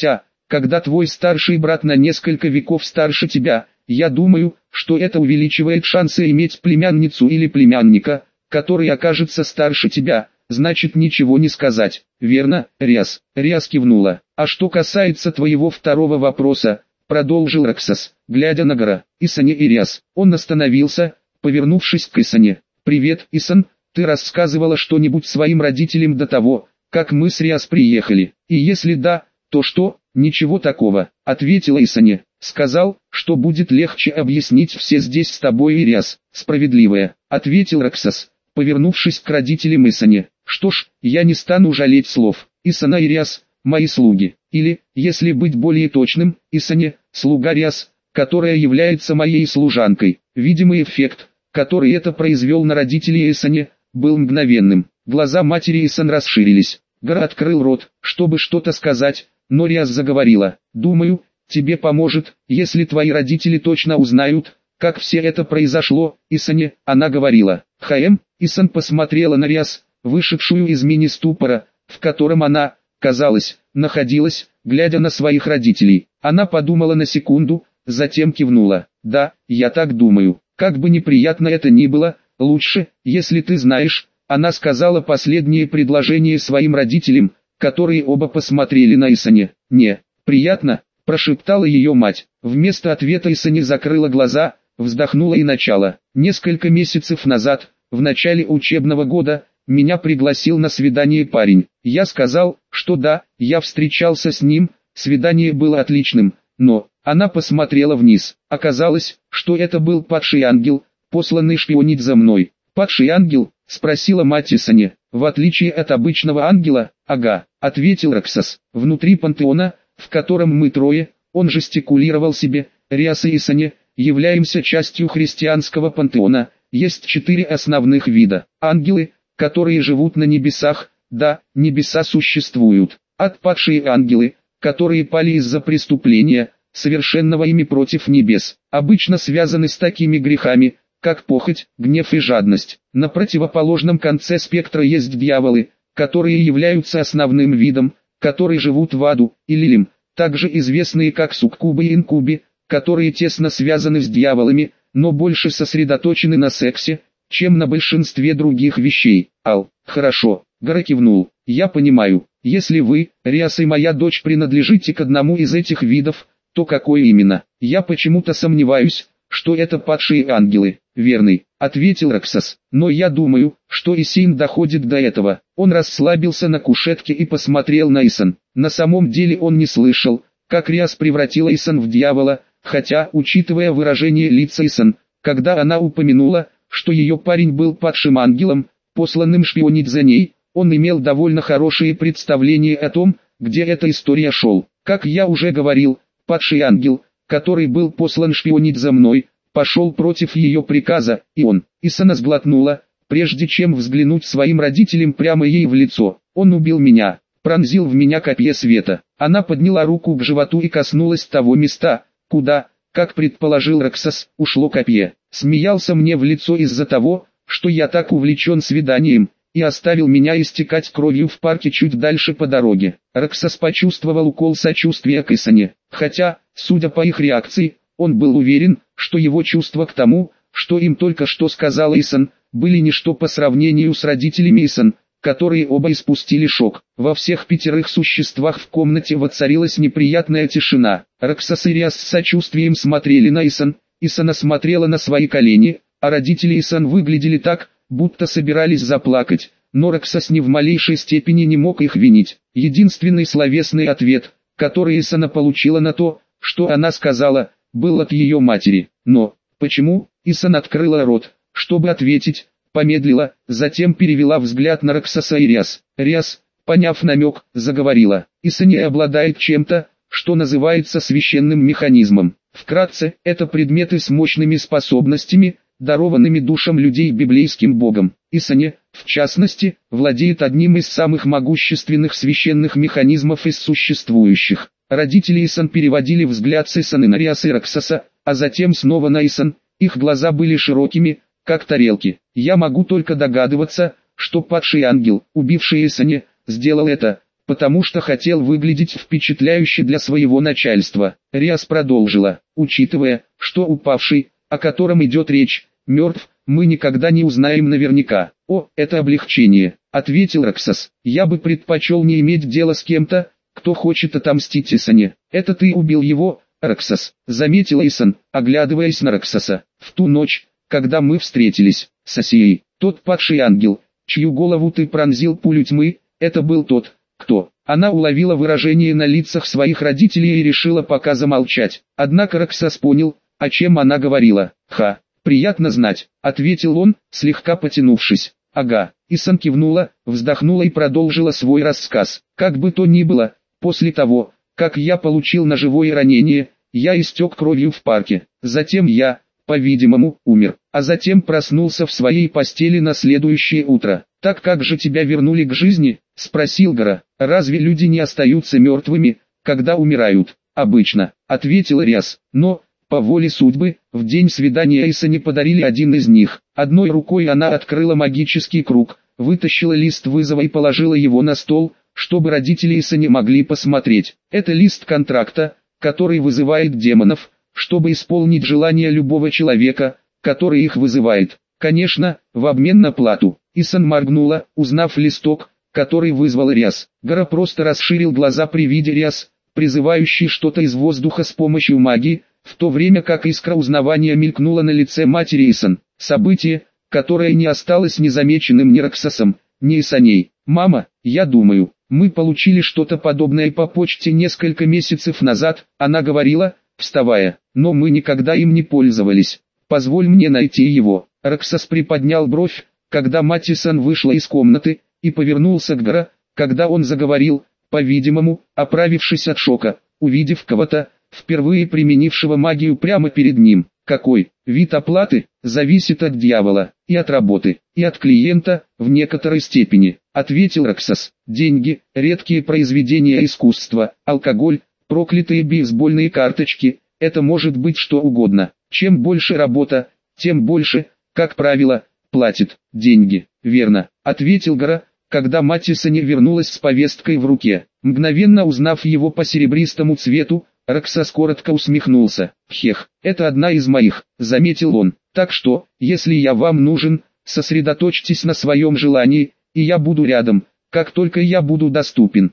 когда твой старший брат на несколько веков старше тебя, я думаю, что это увеличивает шансы иметь племянницу или племянника, который окажется старше тебя, значит ничего не сказать, верно, Риас?» Риас кивнула. «А что касается твоего второго вопроса», продолжил Раксас, глядя на Гора, Исане и Риас. Он остановился, повернувшись к Исане. «Привет, Исан, ты рассказывала что-нибудь своим родителям до того, как мы с Риас приехали? И если да, то что?» «Ничего такого», — ответила Исане. «Сказал, что будет легче объяснить все здесь с тобой и Риас». «Справедливая», — ответил Раксас, повернувшись к родителям Исане. «Что ж, я не стану жалеть слов. Исана и Риас — мои слуги. Или, если быть более точным, Исане — слуга Риас, которая является моей служанкой». Видимый эффект, который это произвел на родителей Исане, был мгновенным. Глаза матери Исан расширились. Гора открыл рот, чтобы что-то сказать, но Риас заговорила. «Думаю, тебе поможет, если твои родители точно узнают, как все это произошло, Исане», она говорила. Исан посмотрела на Риас, вышедшую из мини-ступора, в котором она, казалось, находилась, глядя на своих родителей. Она подумала на секунду, затем кивнула. «Да, я так думаю. Как бы неприятно это ни было, лучше, если ты знаешь». Она сказала последнее предложение своим родителям, которые оба посмотрели на Исане. «Не, приятно», – прошептала ее мать. Вместо ответа Исане закрыла глаза, вздохнула и начала. «Несколько месяцев назад, в начале учебного года, меня пригласил на свидание парень. Я сказал, что да, я встречался с ним, свидание было отличным, но...» Она посмотрела вниз. Оказалось, что это был падший ангел, посланный шпионить за мной. «Падший ангел?» – спросила мать Исане. «В отличие от обычного ангела, ага», – ответил Раксас. «Внутри пантеона, в котором мы трое», он жестикулировал себе, Риас и Исане, являемся частью христианского пантеона. Есть 4 основных вида. Ангелы, которые живут на небесах, да, небеса существуют. Отпадшие ангелы, которые пали из-за преступления, совершенного ими против небес, обычно связаны с такими грехами, как похоть, гнев и жадность. На противоположном конце спектра есть дьяволы, которые являются основным видом, которые живут в аду, и лилим, также известные как суккубы и инкуби, которые тесно связаны с дьяволами, но больше сосредоточены на сексе, чем на большинстве других вещей. Хорошо, Гора кивнул. «Я понимаю, если вы, Риас и моя дочь принадлежите к одному из этих видов, то какой именно? Я почему-то сомневаюсь, что это падшие ангелы». «Верный», — ответил Раксас. «Но я думаю, что Исин доходит до этого». Он расслабился на кушетке и посмотрел на Исан. На самом деле он не слышал, как Риас превратила Исан в дьявола, хотя, учитывая выражение лица Исан, когда она упомянула, что ее парень был падшим ангелом, посланным шпионить за ней, он имел довольно хорошее представление о том, где эта история шел. Как я уже говорил, падший ангел, который был послан шпионить за мной, пошел против ее приказа, и он. Исана сглотнула, прежде чем взглянуть своим родителям прямо ей в лицо. «Он убил меня, пронзил в меня копье света». Она подняла руку к животу и коснулась того места, куда, как предположил Раксас, ушло копье. «Смеялся мне в лицо из-за того, что я так увлечен свиданием, и оставил меня истекать кровью в парке чуть дальше по дороге». Раксас почувствовал укол сочувствия к Исане, хотя, судя по их реакции, он был уверен, что его чувства к тому, что им только что сказала Исан, были ничто по сравнению с родителями Исан, которые оба испустили шок. Во всех 5 существах в комнате воцарилась неприятная тишина. Раксас и Риас с сочувствием смотрели на Исан, Исана смотрела на свои колени, а родители Исан выглядели так, будто собирались заплакать, но Раксас ни в малейшей степени не мог их винить. Единственный словесный ответ, который Исана получила на то, что она сказала, был от ее матери. Но, почему? Исан открыла рот, чтобы ответить, помедлила, затем перевела взгляд на Раксаса и Риас. Риас, поняв намек, заговорила. Исане обладает чем-то, что называется священным механизмом. Вкратце, это предметы с мощными способностями, дарованными душам людей библейским богом. Исане, в частности, владеет одним из самых могущественных священных механизмов из существующих. Родители Исан переводили взгляд с Исаны на Риаса и Раксаса, а затем снова на Исан. Их глаза были широкими, как тарелки. Я могу только догадываться, что падший ангел, убивший Исане, сделал это, потому что хотел выглядеть впечатляюще для своего начальства. Риас продолжила: учитывая, что упавший, о котором идет речь, мертв, мы никогда не узнаем наверняка. О, это облегчение, ответил Роксас. Я бы предпочел не иметь дела с кем-то, кто хочет отомстить Исане. Это ты убил его, Роксас, заметил Исан, оглядываясь на Роксаса. В ту ночь, когда мы встретились с Асией, тот падший ангел, чью голову ты пронзил пулю тьмы, это был тот, кто. Она уловила выражение на лицах своих родителей и решила пока замолчать. Однако Роксас понял, о чем она говорила. Ха, приятно знать, ответил он, слегка потянувшись. Ага, Исан кивнула, вздохнула и продолжила свой рассказ. Как бы то ни было, после того, как я получил ножевое ранение, я истек кровью в парке. Затем я, по-видимому, умер, а затем проснулся в своей постели на следующее утро. «Так как же тебя вернули к жизни?» – спросил Гора. «Разве люди не остаются мертвыми, когда умирают?» «Обычно», – ответил Риас. «Но, по воле судьбы, в день свидания Исане подарили один из них. Одной рукой она открыла магический круг, вытащила лист вызова и положила его на стол, чтобы родители Исане могли посмотреть. Это лист контракта, который вызывает демонов, чтобы исполнить желание любого человека, который их вызывает. Конечно, в обмен на плату». Исан моргнула, узнав листок, который вызвал Риас. Гора просто расширил глаза при виде Риас, призывающий что-то из воздуха с помощью магии, в то время как искра узнавания мелькнула на лице матери Исан. Событие, которое не осталось незамеченным ни Роксасом, ни Исаней. «Мама, я думаю, мы получили что-то подобное по почте несколько месяцев назад», она говорила, вставая, «но мы никогда им не пользовались. Позволь мне найти его». Роксас приподнял бровь, когда мать Исан вышла из комнаты, и повернулся к Гора, когда он заговорил, по-видимому, оправившись от шока, увидев кого-то, впервые применившего магию прямо перед ним. «Какой вид оплаты зависит от дьявола, и от работы, и от клиента, в некоторой степени», ответил Роксас. «Деньги, редкие произведения искусства, алкоголь, проклятые бейсбольные карточки, это может быть что угодно. Чем больше работа, тем больше, как правило, платит. Деньги». «Верно», ответил Гора, когда мать Исани вернулась с повесткой в руке. Мгновенно узнав его по серебристому цвету, Роксас коротко усмехнулся. «Хех, это одна из моих», заметил он. «Так что, если я вам нужен, сосредоточьтесь на своем желании, и я буду рядом, как только я буду доступен»,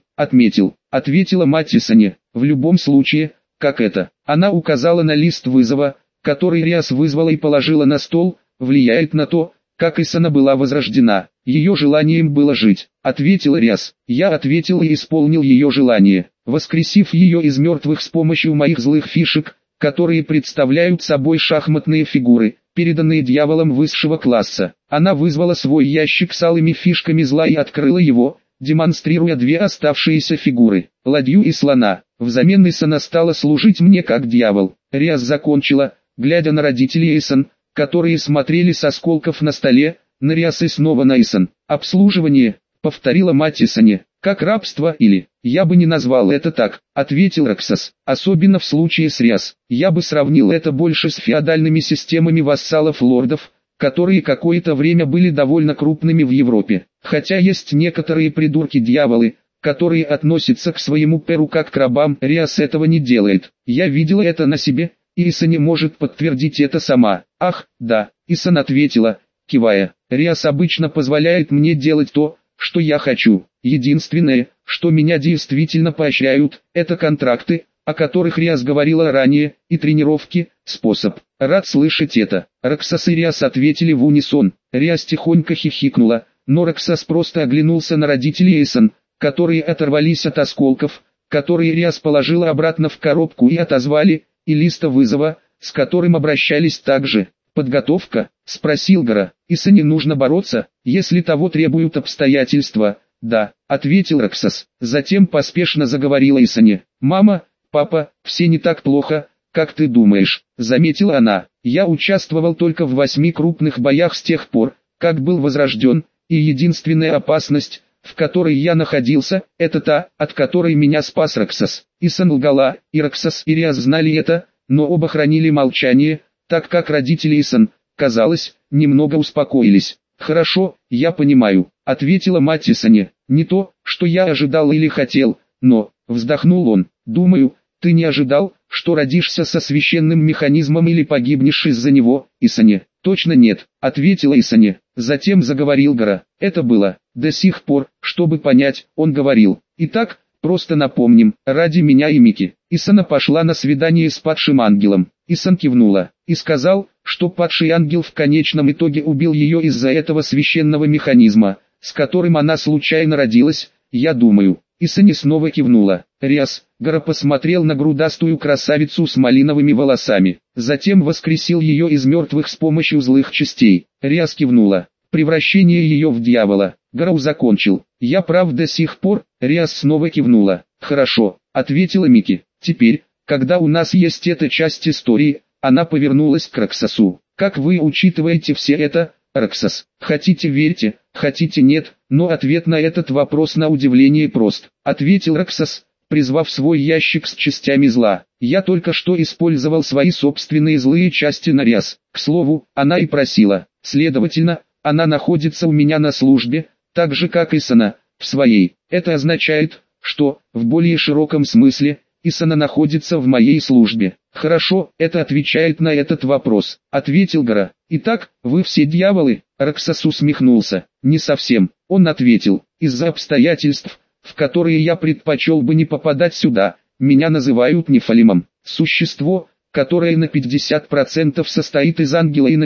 ответила мать Исани. «В любом случае, как это?» Она указала на лист вызова, который Риас вызвала и положила на стол, влияет на то, как Исана была возрождена. «Ее желанием было жить», ответил Риас. «Я ответил и исполнил ее желание, воскресив ее из мертвых с помощью моих злых фишек, которые представляют собой шахматные фигуры, переданные дьяволом высшего класса. Она вызвала свой ящик с алыми фишками зла и открыла его, демонстрируя две оставшиеся фигуры, ладью и слона. Взамен Исана стала служить мне как дьявол». Риас закончила, глядя на родителей Исан, которые смотрели с осколков на столе, на Риас и снова на Исан. «Обслуживание», повторила мать Исане. «Как рабство или...» «Я бы не назвал это так», ответил Роксас. «Особенно в случае с Риас. Я бы сравнил это больше с феодальными системами вассалов-лордов, которые какое-то время были довольно крупными в Европе. Хотя есть некоторые придурки-дьяволы, которые относятся к своему перу как к рабам. Риас этого не делает. Я видела это на себе, и Исан не может подтвердить это сама». «Ах, да», Исан ответила, кивая. «Риас обычно позволяет мне делать то, что я хочу. Единственное, что меня действительно поощряют, это контракты, о которых Риас говорила ранее, и тренировки, способ». «Рад слышать это». Роксас и Риас ответили в унисон. Риас тихонько хихикнула, но Роксас просто оглянулся на родителей Исан, которые оторвались от осколков, которые Риас положила обратно в коробку и отозвали, и листа вызова, с которым обращались также. «Подготовка?» – спросил Гора. «Исане нужно бороться, если того требуют обстоятельства». «Да», – ответил Роксас. Затем поспешно заговорила Исане. «Мама, папа, все не так плохо, как ты думаешь», – заметила она. «Я участвовал только в 8 крупных боях с тех пор, как был возрожден, и единственная опасность, в которой я находился, это та, от которой меня спас Роксас». Исан лгала, и Роксас и Риас знали это, но оба хранили молчание, так как родители Исан, казалось, немного успокоились. «Хорошо, я понимаю», — ответила мать Исане. «Не то, что я ожидал или хотел, но...» — вздохнул он. «Думаю, ты не ожидал, что родишься со священным механизмом или погибнешь из-за него, Исане». «Точно нет», — ответила Исане. Затем заговорил Гора. «Это было до сих пор, чтобы понять», — он говорил. «Итак, просто напомним, ради меня и Мики». Исана пошла на свидание с падшим ангелом. Исан кивнула и сказал, что падший ангел в конечном итоге убил ее из-за этого священного механизма, с которым она случайно родилась, я думаю. Исане снова кивнула. Риас, Гора посмотрел на грудастую красавицу с малиновыми волосами. Затем воскресил ее из мертвых с помощью злых частей. Риас кивнула. Превращение ее в дьявола. Гора закончил. Я прав до сих пор. Риас снова кивнула. Хорошо, ответила Мики. Теперь, когда у нас есть эта часть истории, она повернулась к Роксасу. Как вы учитываете все это, Роксас? Хотите верьте, хотите нет, но ответ на этот вопрос на удивление прост. Ответил Роксас, призвав свой ящик с частями зла. Я только что использовал свои собственные злые части на Риас. К слову, она и просила. Следовательно, она находится у меня на службе, так же как Исана, в своей. Это означает, что, в более широком смысле, Исана находится в моей службе. Хорошо, это отвечает на этот вопрос, ответил Гора. Итак, вы все дьяволы? Роксас усмехнулся. Не совсем, он ответил, из-за обстоятельств, в которые я предпочел бы не попадать сюда, меня называют Нефалимом. Существо, которое на 50% состоит из ангела и на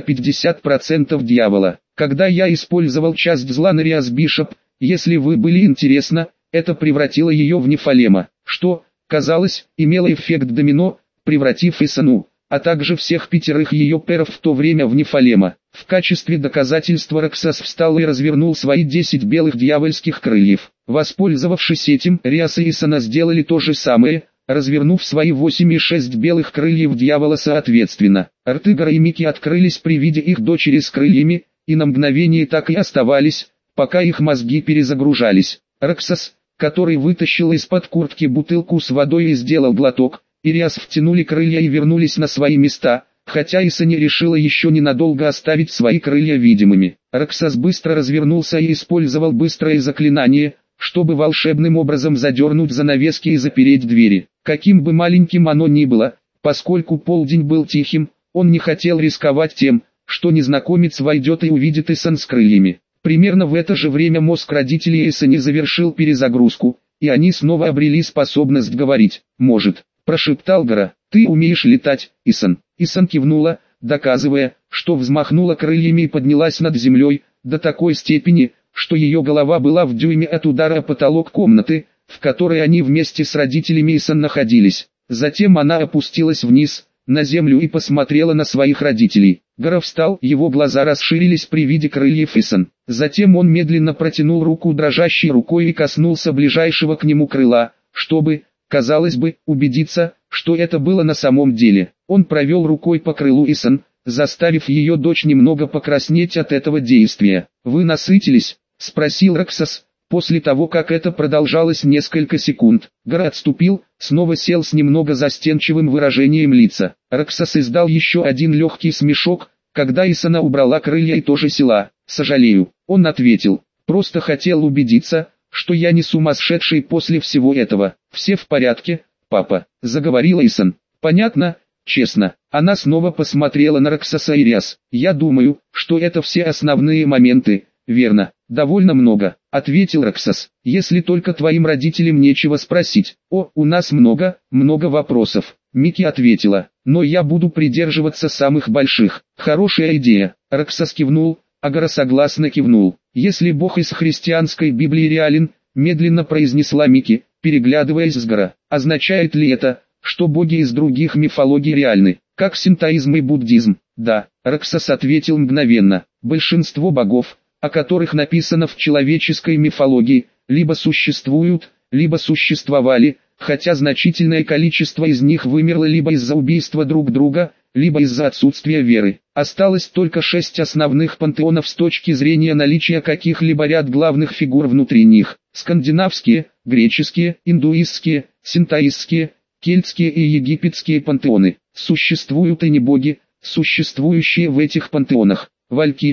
50% дьявола. Когда я использовал часть зла на Риас Бишоп, если вы были интересны, это превратило ее в Нефалема, что, казалось, имело эффект домино, превратив Исану, а также всех 5 ее пэров в то время в Нефалема. В качестве доказательства Роксас встал и развернул свои 10 белых дьявольских крыльев. Воспользовавшись этим, Риас и Исана сделали то же самое, развернув свои 8 и 6 белых крыльев дьявола соответственно. Рты Гора и Мики открылись при виде их дочери с крыльями, и на мгновение так и оставались, пока их мозги перезагружались. Роксас, который вытащил из-под куртки бутылку с водой и сделал глоток, и Риас втянули крылья и вернулись на свои места, хотя Исане решила еще ненадолго оставить свои крылья видимыми. Роксас быстро развернулся и использовал быстрое заклинание, чтобы волшебным образом задернуть занавески и запереть двери. Каким бы маленьким оно ни было, поскольку полдень был тихим, он не хотел рисковать тем, что незнакомец войдет и увидит Исан с крыльями. Примерно в это же время мозг родителей Исани завершил перезагрузку, и они снова обрели способность говорить. «Может», — прошептал Гора, — «ты умеешь летать, Исан». Исан кивнула, доказывая, что взмахнула крыльями и поднялась над землей, до такой степени, что ее голова была в дюйме от удара о потолок комнаты, в которой они вместе с родителями Исан находились. Затем она опустилась вниз, на землю и посмотрела на своих родителей. Гора встал, его глаза расширились при виде крыльев Исан. Затем он медленно протянул руку дрожащей рукой и коснулся ближайшего к нему крыла, чтобы, казалось бы, убедиться, что это было на самом деле. Он провел рукой по крылу Исан, заставив ее дочь немного покраснеть от этого действия. «Вы насытились?» — спросил Роксас, после того как это продолжалось несколько секунд. Гора отступил, снова сел с немного застенчивым выражением лица. Роксас издал еще один легкий смешок, когда Исана убрала крылья и тоже села. «Сожалею», — он ответил, — «просто хотел убедиться, что я не сумасшедший после всего этого». «Все в порядке, папа», — заговорила Исан. «Понятно, честно». Она снова посмотрела на Роксаса и Риас. «Я думаю, что это все основные моменты, верно?» «Довольно много», — ответил Роксас. «Если только твоим родителям нечего спросить». «О, у нас много вопросов», — Мики ответила. «Но я буду придерживаться самых больших». «Хорошая идея», — Роксас кивнул, а Гора согласно кивнул. «Если Бог из христианской Библии реален», — медленно произнесла Мики, переглядываясь с Гора, — «означает ли это, что боги из других мифологий реальны, как синтоизм и буддизм?» «Да», — Роксас ответил мгновенно. «Большинство богов, о которых написано в человеческой мифологии, либо существуют, либо существовали, хотя значительное количество из них вымерло либо из-за убийства друг друга, либо из-за отсутствия веры. Осталось только 6 основных пантеонов с точки зрения наличия каких-либо ряд главных фигур внутри них: скандинавские, греческие, индуистские, синтоистские, кельтские и египетские пантеоны. Существуют и не боги, существующие в этих пантеонах: валькирии,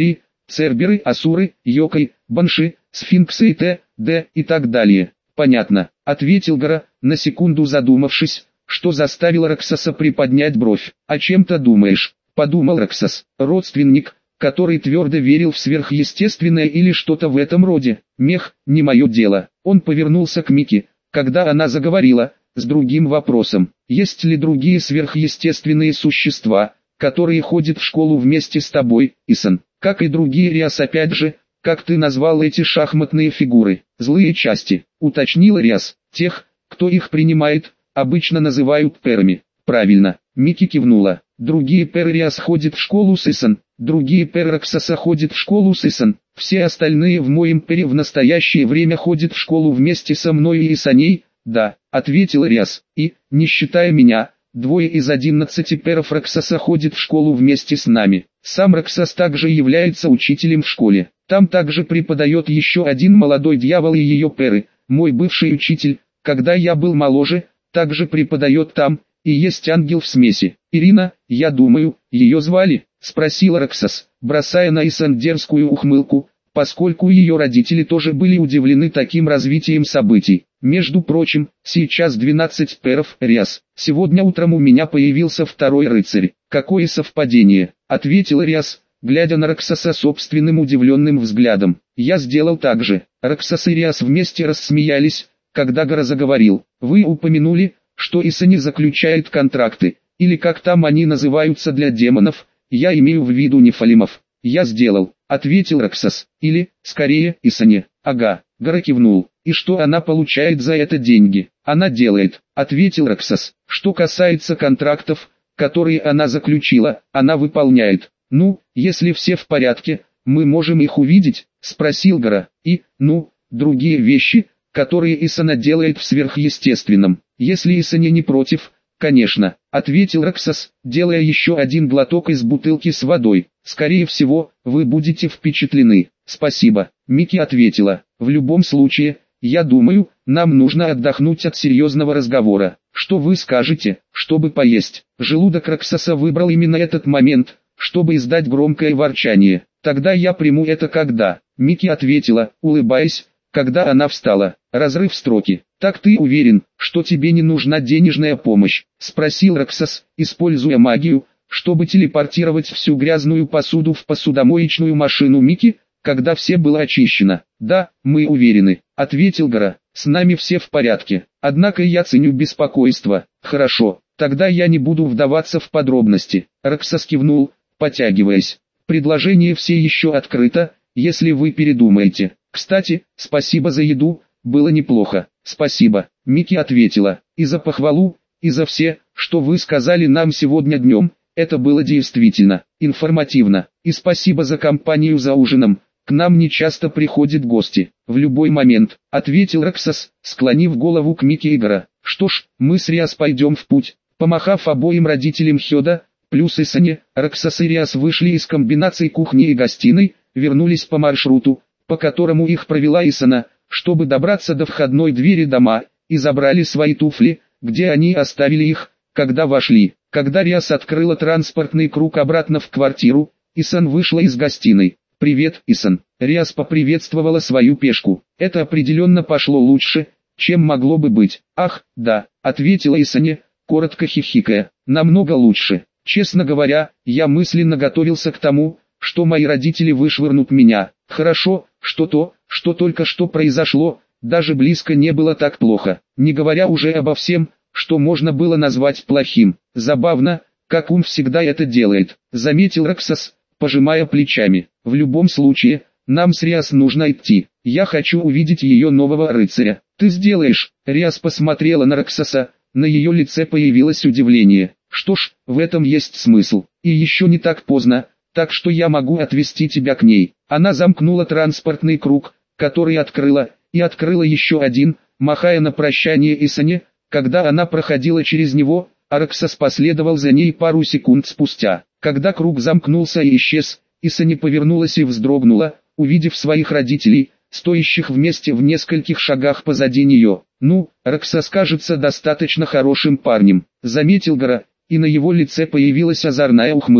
церберы, асуры, йокой, банши, сфинксы и т.д. и так далее. Понятно, ответил Гора, на секунду задумавшись, что заставило Роксоса приподнять бровь. О чем-то думаешь? Подумал Роксос. Родственник, который твердо верил в сверхъестественное или что-то в этом роде. Мех, не мое дело. Он повернулся к Мике, когда она заговорила, с другим вопросом. Есть ли другие сверхъестественные существа, которые ходят в школу вместе с тобой, Исан? Как и другие, Риас, опять же, как ты назвал эти шахматные фигуры? Злые части, уточнил Риас. Тех, кто их принимает, обычно называют перами. Правильно, Мики кивнула. Другие перы Риас ходят в школу с Исан, другие перы Роксоса ходят в школу с Исан. Все остальные в моем пере в настоящее время ходят в школу вместе со мной и Исаней. Да, ответил Риас. И, не считая меня, 2 из 11 перов Роксоса ходят в школу вместе с нами. Сам Роксос также является учителем в школе. Там также преподает еще один молодой дьявол и ее перы. Мой бывший учитель, когда я был моложе, также преподает там, и есть ангел в смеси. Ирина, я думаю, ее звали? Спросил Роксос, бросая на Исан дерзкую ухмылку, поскольку ее родители тоже были удивлены таким развитием событий. Между прочим, сейчас 12 перов, Риас. Сегодня утром у меня появился второй рыцарь. Какое совпадение, ответил Риас, глядя на Роксоса собственным удивленным взглядом. Я сделал так же. Роксос и Риас вместе рассмеялись, когда Гора заговорил. Вы упомянули, что Исани заключает контракты, или как там они называются для демонов, я имею в виду нефалимов. Я сделал, ответил Роксос. Или, скорее, Исани. Ага, Гора кивнул. И что она получает за это деньги? Она делает, ответил Роксос. Что касается контрактов, которые она заключила, она выполняет. Ну, если все в порядке, мы можем их увидеть, спросил Гора. И, другие вещи, которые Исана делает в сверхъестественном. Если Исане не против, конечно, ответил Роксос, делая еще один глоток из бутылки с водой. Скорее всего, вы будете впечатлены. Спасибо, Мики ответила. В любом случае, я думаю, нам нужно отдохнуть от серьезного разговора. Что вы скажете, чтобы поесть? Желудок Роксоса выбрал именно этот момент, чтобы издать громкое ворчание. Тогда я приму это когда? Мики ответила, улыбаясь, когда она встала. Разрыв строки. Так ты уверен, что тебе не нужна денежная помощь? Спросил Роксос, используя магию, чтобы телепортировать всю грязную посуду в посудомоечную машину Мики, когда все было очищено. Да, мы уверены, ответил Гора. С нами все в порядке. Однако я ценю беспокойство. Хорошо, тогда я не буду вдаваться в подробности. Роксос кивнул, потягиваясь. Предложение все еще открыто, если вы передумаете. Кстати, спасибо за еду, было неплохо. Спасибо, Мики ответила. И за похвалу, и за все, что вы сказали нам сегодня днем. Это было действительно информативно. И спасибо за компанию за ужином. К нам не часто приходят гости. В любой момент, ответил Роксос, склонив голову к Мики и Гора. Что ж, мы с Риас пойдем в путь. Помахав обоим родителям Хёда, плюс Исане, Роксос и Риас вышли из комбинации кухни и гостиной, вернулись по маршруту, по которому их провела Исана, чтобы добраться до входной двери дома, и забрали свои туфли, где они оставили их, когда вошли. Когда Риас открыла транспортный круг обратно в квартиру, Исан вышла из гостиной. «Привет, Исан». Риас поприветствовала свою пешку. Это определенно пошло лучше, чем могло бы быть. «Ах, да», ответила Исане, коротко хихикая. «Намного лучше. Честно говоря, я мысленно готовился к тому, что мои родители вышвырнут меня. Хорошо, что то, что только что произошло, даже близко не было так плохо. Не говоря уже обо всем, что можно было назвать плохим. Забавно, как ум всегда это делает», заметил Роксос, пожимая плечами. «В любом случае, нам с Риас нужно идти. Я хочу увидеть ее нового рыцаря». «Ты сделаешь?» Риас посмотрела на Роксоса, на ее лице появилось удивление. «Что ж, в этом есть смысл. И еще не так поздно, так что я могу отвезти тебя к ней». Она замкнула транспортный круг, который открыла, и открыла еще один, махая на прощание Исане, когда она проходила через него, а Роксос последовал за ней пару секунд спустя. Когда круг замкнулся и исчез, Исане повернулась и вздрогнула, увидев своих родителей, стоящих вместе в нескольких шагах позади нее. «Ну, Роксос кажется достаточно хорошим парнем», заметил Гора, и на его лице появилась озорная ухмылка.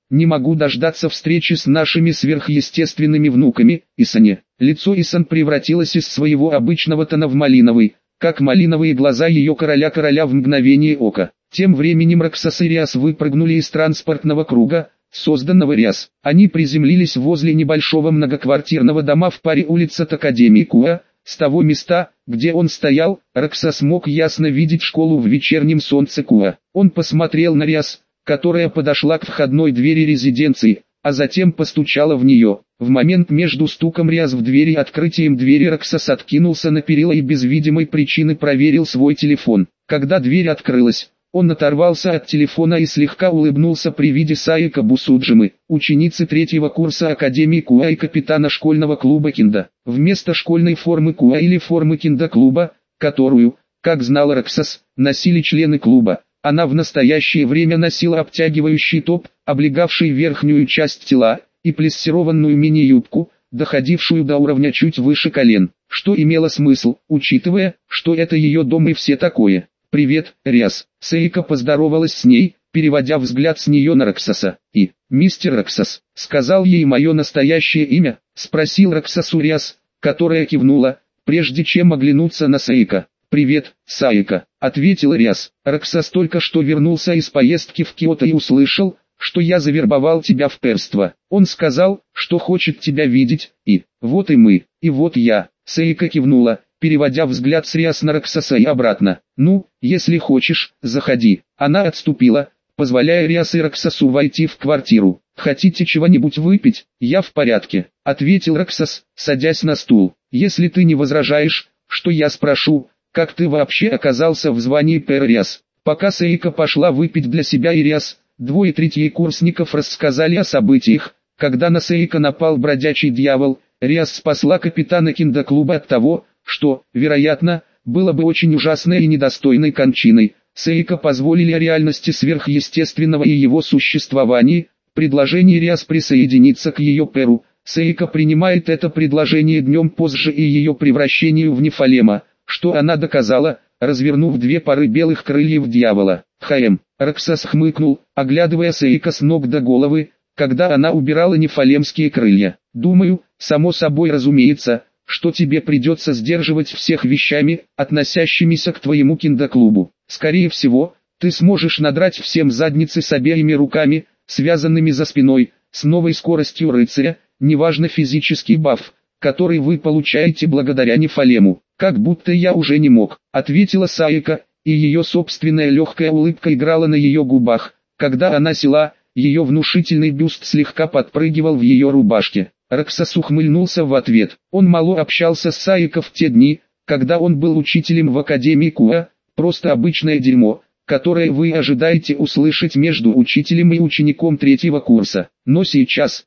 Не могу дождаться встречи с нашими сверхъестественными внуками, Исане. Лицо Исан превратилось из своего обычного тона в малиновый, как малиновые глаза ее короля в мгновение ока. Тем временем Роксас и Риас выпрыгнули из транспортного круга, созданного Риас. Они приземлились возле небольшого многоквартирного дома в паре улиц от Академии Куа. С того места, где он стоял, Роксас мог ясно видеть школу в вечернем солнце Куа. Он посмотрел на Риас, которая подошла к входной двери резиденции, а затем постучала в нее. В момент между стуком Риас в двери и открытием двери Роксас откинулся на перила и без видимой причины проверил свой телефон. Когда дверь открылась, он оторвался от телефона и слегка улыбнулся при виде Саика Бусуджимы, ученицы третьего курса Академии Куа и капитана школьного клуба Кинда. Вместо школьной формы Куа или формы Кинда-клуба, которую, как знал Роксас, носили члены клуба, она в настоящее время носила обтягивающий топ, облегавший верхнюю часть тела, и плессированную мини-юбку, доходившую до уровня чуть выше колен, что имело смысл, учитывая, что это ее дом и все такое. «Привет, Риас». Сейка поздоровалась с ней, переводя взгляд с нее на Роксаса. «И, мистер Роксас, сказал ей мое настоящее имя?» — спросил Роксас у Риас, которая кивнула, прежде чем оглянуться на Сейка. «Привет, Саика», — ответил Риас. «Роксас только что вернулся из поездки в Киото и услышал, что я завербовал тебя в перство. Он сказал, что хочет тебя видеть, и вот и мы, и вот я». Сейка кивнула, переводя взгляд с Риас на Роксаса и обратно. «Ну, если хочешь, заходи». Она отступила, позволяя Риас и Роксасу войти в квартиру. «Хотите чего-нибудь выпить?» «Я в порядке», — ответил Роксас, садясь на стул. «Если ты не возражаешь, что я спрошу, как ты вообще оказался в звании пэр Риас?» Пока Сейка пошла выпить для себя и Риас, двое третьекурсников рассказали о событиях, когда на Сейка напал бродячий дьявол. Риас спасла капитана кинда-клуба от того, что, вероятно, было бы очень ужасной и недостойной кончиной. Сейка позволили о реальности сверхъестественного и его существовании. Предложение Риас присоединиться к ее перу. Сейка принимает это предложение днем позже и ее превращению в Нефалема, что она доказала, развернув две пары белых крыльев дьявола. Роксас хмыкнул, оглядывая Сейка с ног до головы, когда она убирала нефалемские крылья. «Думаю, само собой разумеется, что тебе придется сдерживать всех вещами, относящимися к твоему кинда-клубу. Скорее всего, ты сможешь надрать всем задницы с обеими руками, связанными за спиной, с новой скоростью рыцаря, неважно физический баф, который вы получаете благодаря Нефалему». «Как будто я уже не мог», — ответила Саика, и ее собственная легкая улыбка играла на ее губах. Когда она села, ее внушительный бюст слегка подпрыгивал в ее рубашке. Роксас ухмыльнулся в ответ. Он мало общался с Саико в те дни, когда он был учителем в Академии Куа, просто обычное дерьмо, которое вы ожидаете услышать между учителем и учеником третьего курса. Но сейчас,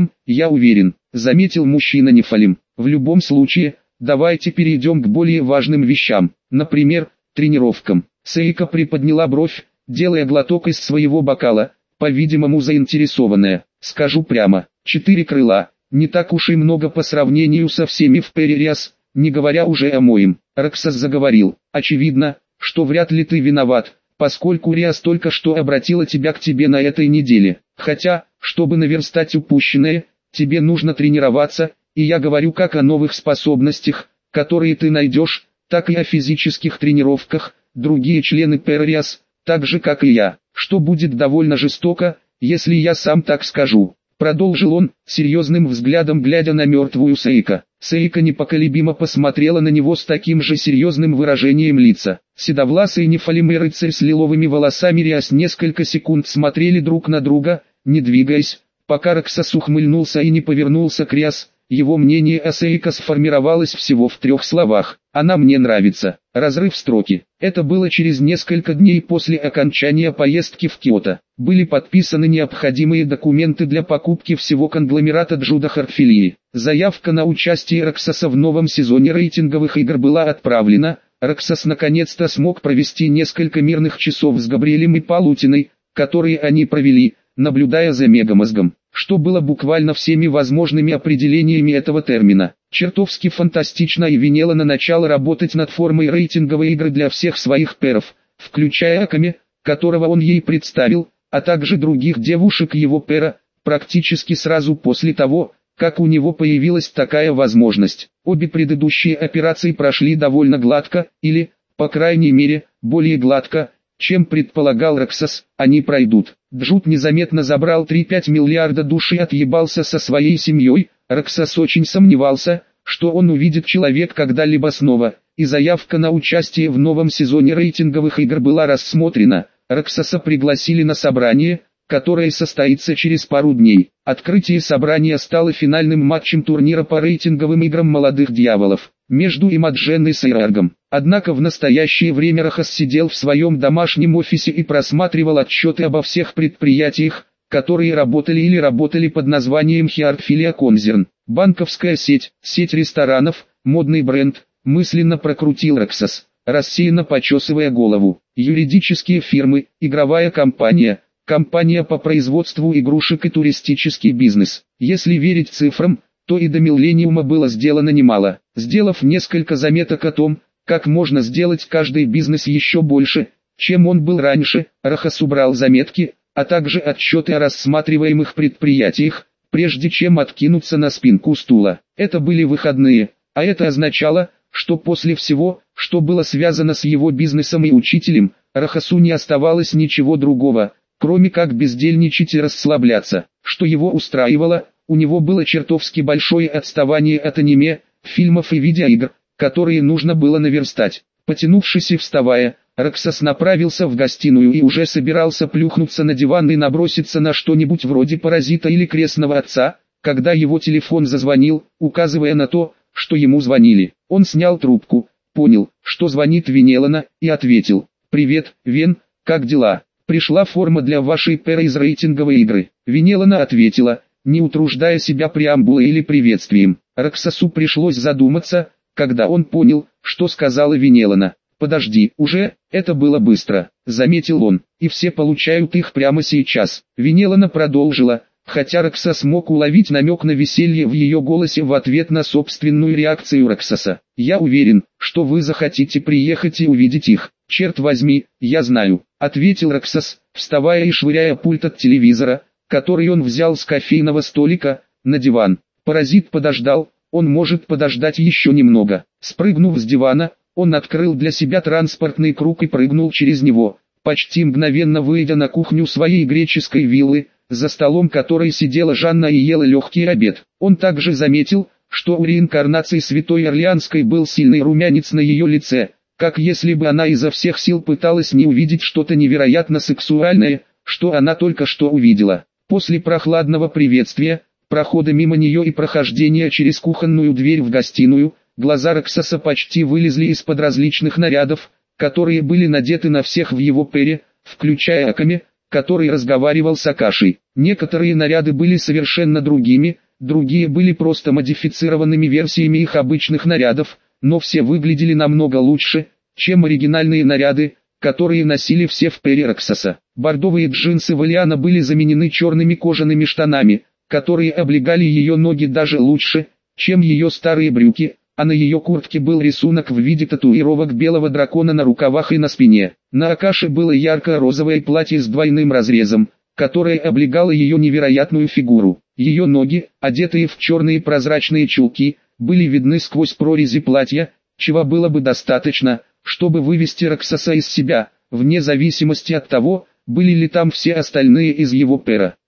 я уверен, заметил мужчина Нефалим. В любом случае, давайте перейдем к более важным вещам, например, тренировкам. Сейка приподняла бровь, делая глоток из своего бокала, по-видимому заинтересованная. «Скажу прямо, 4 крыла, не так уж и много по сравнению со всеми в Перри Риас, не говоря уже о моем». Роксас заговорил. «Очевидно, что вряд ли ты виноват, поскольку Риас только что обратила тебя к тебе на этой неделе. Хотя, чтобы наверстать упущенное, тебе нужно тренироваться, и я говорю как о новых способностях, которые ты найдешь, так и о физических тренировках. Другие члены Перри Риас, так же как и я, что будет довольно жестоко, если я сам так скажу». Продолжил он, серьезным взглядом глядя на мертвую Сейка. Сейка непоколебимо посмотрела на него с таким же серьезным выражением лица. Седовласый Нефалим и рыцарь с лиловыми волосами Риас несколько секунд смотрели друг на друга, не двигаясь, пока Роксас ухмыльнулся и не повернулся к Риас. Его мнение о Сейка сформировалось всего в 3 словах. «Она мне нравится». Разрыв строки. Это было через несколько дней после окончания поездки в Киото. Были подписаны необходимые документы для покупки всего конгломерата Джуда Хартфилии. Заявка на участие Роксаса в новом сезоне рейтинговых игр была отправлена. Роксас наконец-то смог провести несколько мирных часов с Габриэлем и Палутиной, которые они провели, наблюдая за Мегамозгом, что было буквально всеми возможными определениями этого термина. Чертовски фантастично и Винела на начало работать над формой рейтинговой игры для всех своих перов, включая Аками, которого он ей представил, а также других девушек его пера, практически сразу после того, как у него появилась такая возможность. Обе предыдущие операции прошли довольно гладко, или, по крайней мере, более гладко, чем предполагал Роксас, они пройдут. Джуд незаметно забрал 3,5 миллиарда душ и отъебался со своей семьей. Роксас очень сомневался, что он увидит человек когда-либо снова, и заявка на участие в новом сезоне рейтинговых игр была рассмотрена. Роксаса пригласили на собрание, которое состоится через пару дней. Открытие собрания стало финальным матчем турнира по рейтинговым играм молодых дьяволов между Имаджен и Сейраргом. Однако в настоящее время Рохас сидел в своем домашнем офисе и просматривал отчеты обо всех предприятиях, которые работали или работали под названием Хиарфилия Конзерн. Банковская сеть, сеть ресторанов, модный бренд, мысленно прокрутил Роксас, рассеянно почесывая голову. Юридические фирмы, игровая компания, компания по производству игрушек и туристический бизнес. Если верить цифрам, то и до миллениума было сделано немало. Сделав несколько заметок о том, как можно сделать каждый бизнес еще больше, чем он был раньше, Рохас убрал заметки, а также отчеты о рассматриваемых предприятиях, прежде чем откинуться на спинку стула. Это были выходные, а это означало, что после всего, что было связано с его бизнесом и учителем, Рохасу не оставалось ничего другого, кроме как бездельничать и расслабляться. Что его устраивало, у него было чертовски большое отставание от аниме, фильмов и видеоигр, которые нужно было наверстать. Потянувшись и вставая, Роксас направился в гостиную и уже собирался плюхнуться на диван и наброситься на что-нибудь вроде «Паразита» или «Крестного отца», когда его телефон зазвонил, указывая на то, что ему звонили. Он снял трубку, понял, что звонит Венелана, и ответил: «Привет, Вен, как дела? Пришла форма для вашей пэры из рейтинговой игры». Венелана ответила, не утруждая себя преамбулой или приветствием. Роксасу пришлось задуматься, когда он понял, что сказала Венелана. «Подожди, уже, это было быстро», — заметил он, — «и все получают их прямо сейчас». Венелана продолжила, хотя Роксас мог уловить намек на веселье в ее голосе в ответ на собственную реакцию Роксаса. «Я уверен, что вы захотите приехать и увидеть их. Черт возьми, я знаю», — ответил Роксас, вставая и швыряя пульт от телевизора, который он взял с кофейного столика, на диван. Паразит подождал, он может подождать еще немного. Спрыгнув с дивана, он открыл для себя транспортный круг и прыгнул через него, почти мгновенно выйдя на кухню своей греческой виллы, за столом которой сидела Жанна и ела легкий обед. Он также заметил, что у реинкарнации Святой Орлеанской был сильный румянец на ее лице, как если бы она изо всех сил пыталась не увидеть что-то невероятно сексуальное, что она только что увидела. После прохладного приветствия, прохода мимо нее и прохождения через кухонную дверь в гостиную, глаза Роксаса почти вылезли из-под различных нарядов, которые были надеты на всех в его пэре, включая Аками, который разговаривал с Акашей. Некоторые наряды были совершенно другими, другие были просто модифицированными версиями их обычных нарядов, но все выглядели намного лучше, чем оригинальные наряды, которые носили все в пэре Роксаса. Бордовые джинсы Валиана были заменены черными кожаными штанами, которые облегали ее ноги даже лучше, чем ее старые брюки, а на ее куртке был рисунок в виде татуировок белого дракона на рукавах и на спине. На Акаше было ярко-розовое платье с двойным разрезом, которое облегало ее невероятную фигуру. Ее ноги, одетые в черные прозрачные чулки, были видны сквозь прорези платья, чего было бы достаточно, чтобы вывести Роксаса из себя, вне зависимости от того, были ли там все остальные из его пэра.